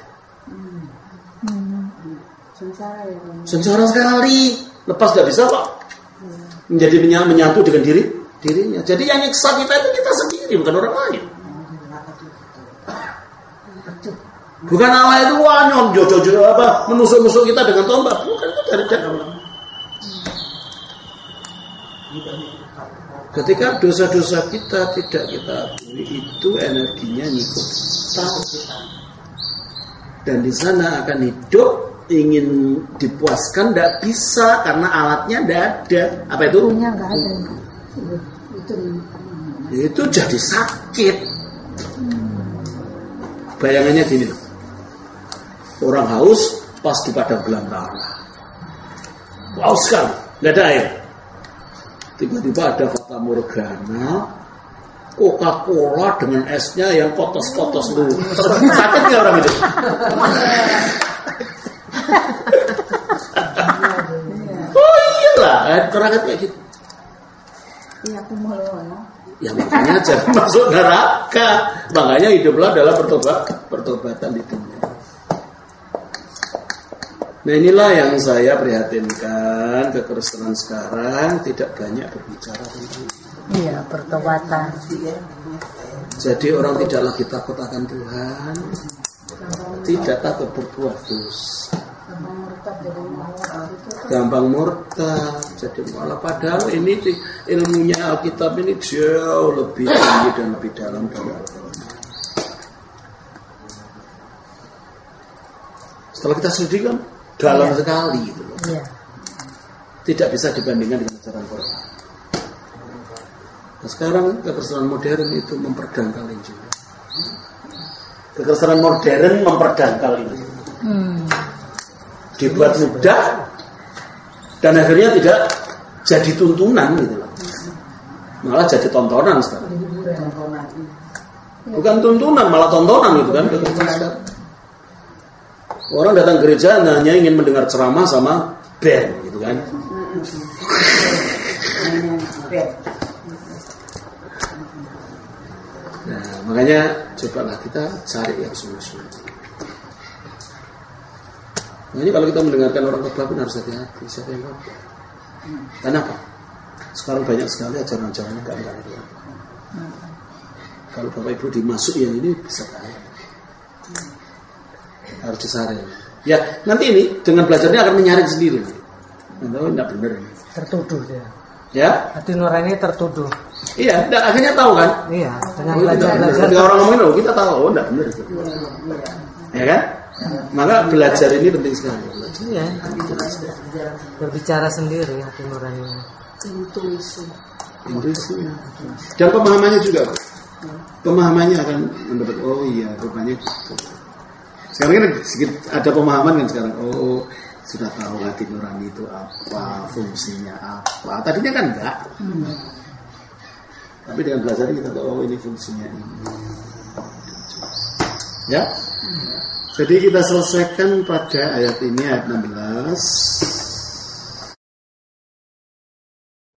Sengsara sekali, lepas nggak bisa kok. Menjadi menyatu dengan dirinya. Jadi yang nyiksa kita itu kita sendiri, bukan orang lain. Bukan Allah itu wanyon, jojo apa menusuk-nusuk kita dengan tombak, bukan itu dari Allah. Ketika dosa-dosa kita tidak kita akui, itu energinya ngikut kita. Dan di sana akan hidup, ingin dipuaskan, tidak bisa karena alatnya tidak ada. Apa itu? Nggak ada. Itu jadi sakit. Bayangannya gini, orang haus pas di padang belantara, haus sekali, nggak ada air. Tiba-tiba ada fata morgana, Coca-Cola dengan esnya yang kotos-kotos lu. Sakit nggak orang itu? Oh iyalah, terangkat kayak gitu. Iya, aku mau ya makanya jangan masuk neraka. Makanya hiduplah dalam pertobatan di dunia. Nah inilah yang saya prihatinkan, kekristenan sekarang tidak banyak berbicara tentang Iya, pertobatan. Jadi orang tidak lagi takut akan Tuhan, tidak takut berbuat dosa, gampang murtad. Jadi malah padahal ini ilmunya Alkitab ini jauh lebih tinggi dan lebih dalam dari Alkitab. Setelah kita selidiki dalam sekali gitu loh. Iya. Tidak bisa dibandingkan dengan ajaran Quran. Nah, sekarang kekristenan modern itu memperdangkal Injil. Kekristenan modern memperdangkal Injil. Dibuat mudah dan akhirnya tidak jadi tuntunan gitu loh. Malah jadi tontonan sekarang. Bukan tuntunan, malah tontonan gitu kan kekristenan sekarang. Orang datang gereja hanya ingin mendengar ceramah sama band gitu kan. Nah, makanya cobalah kita cari yang sungguh-sungguh. Makanya kalau kita mendengarkan orang khotbah pun harus hati-hati siapa yang khotbah. Kenapa? Sekarang banyak sekali ajaran-ajarannya nggak ada. Kalau Bapak Ibu dimasuk yang ini bisa kaya. Harus disaring. Ya, nanti ini dengan belajarnya akan menyaring sendiri. Tahu enggak benar ini. Tertuduh dia. Ya? Hati nurani tertuduh. Iya, dan akhirnya tahu kan? Iya, dengan Oh, belajar. ketika orang ngomongin loh, kita tahu, oh enggak benar itu. Ya kan? Maka belajar ini penting sekali. Iya. Berbicara sendiri hati nuraninya. Intuisi. Dan pemahamannya juga. Pemahamannya akan mendapat, oh iya, rupanya gitu. Sekarang kan sedikit ada pemahaman kan sekarang. Oh, sudah tahu hati nurani itu apa, fungsinya apa. Tadinya kan enggak. Tapi dengan belajar kita tahu, oh ini fungsinya ini. Ya. Jadi kita selesaikan pada ayat ini, ayat 16.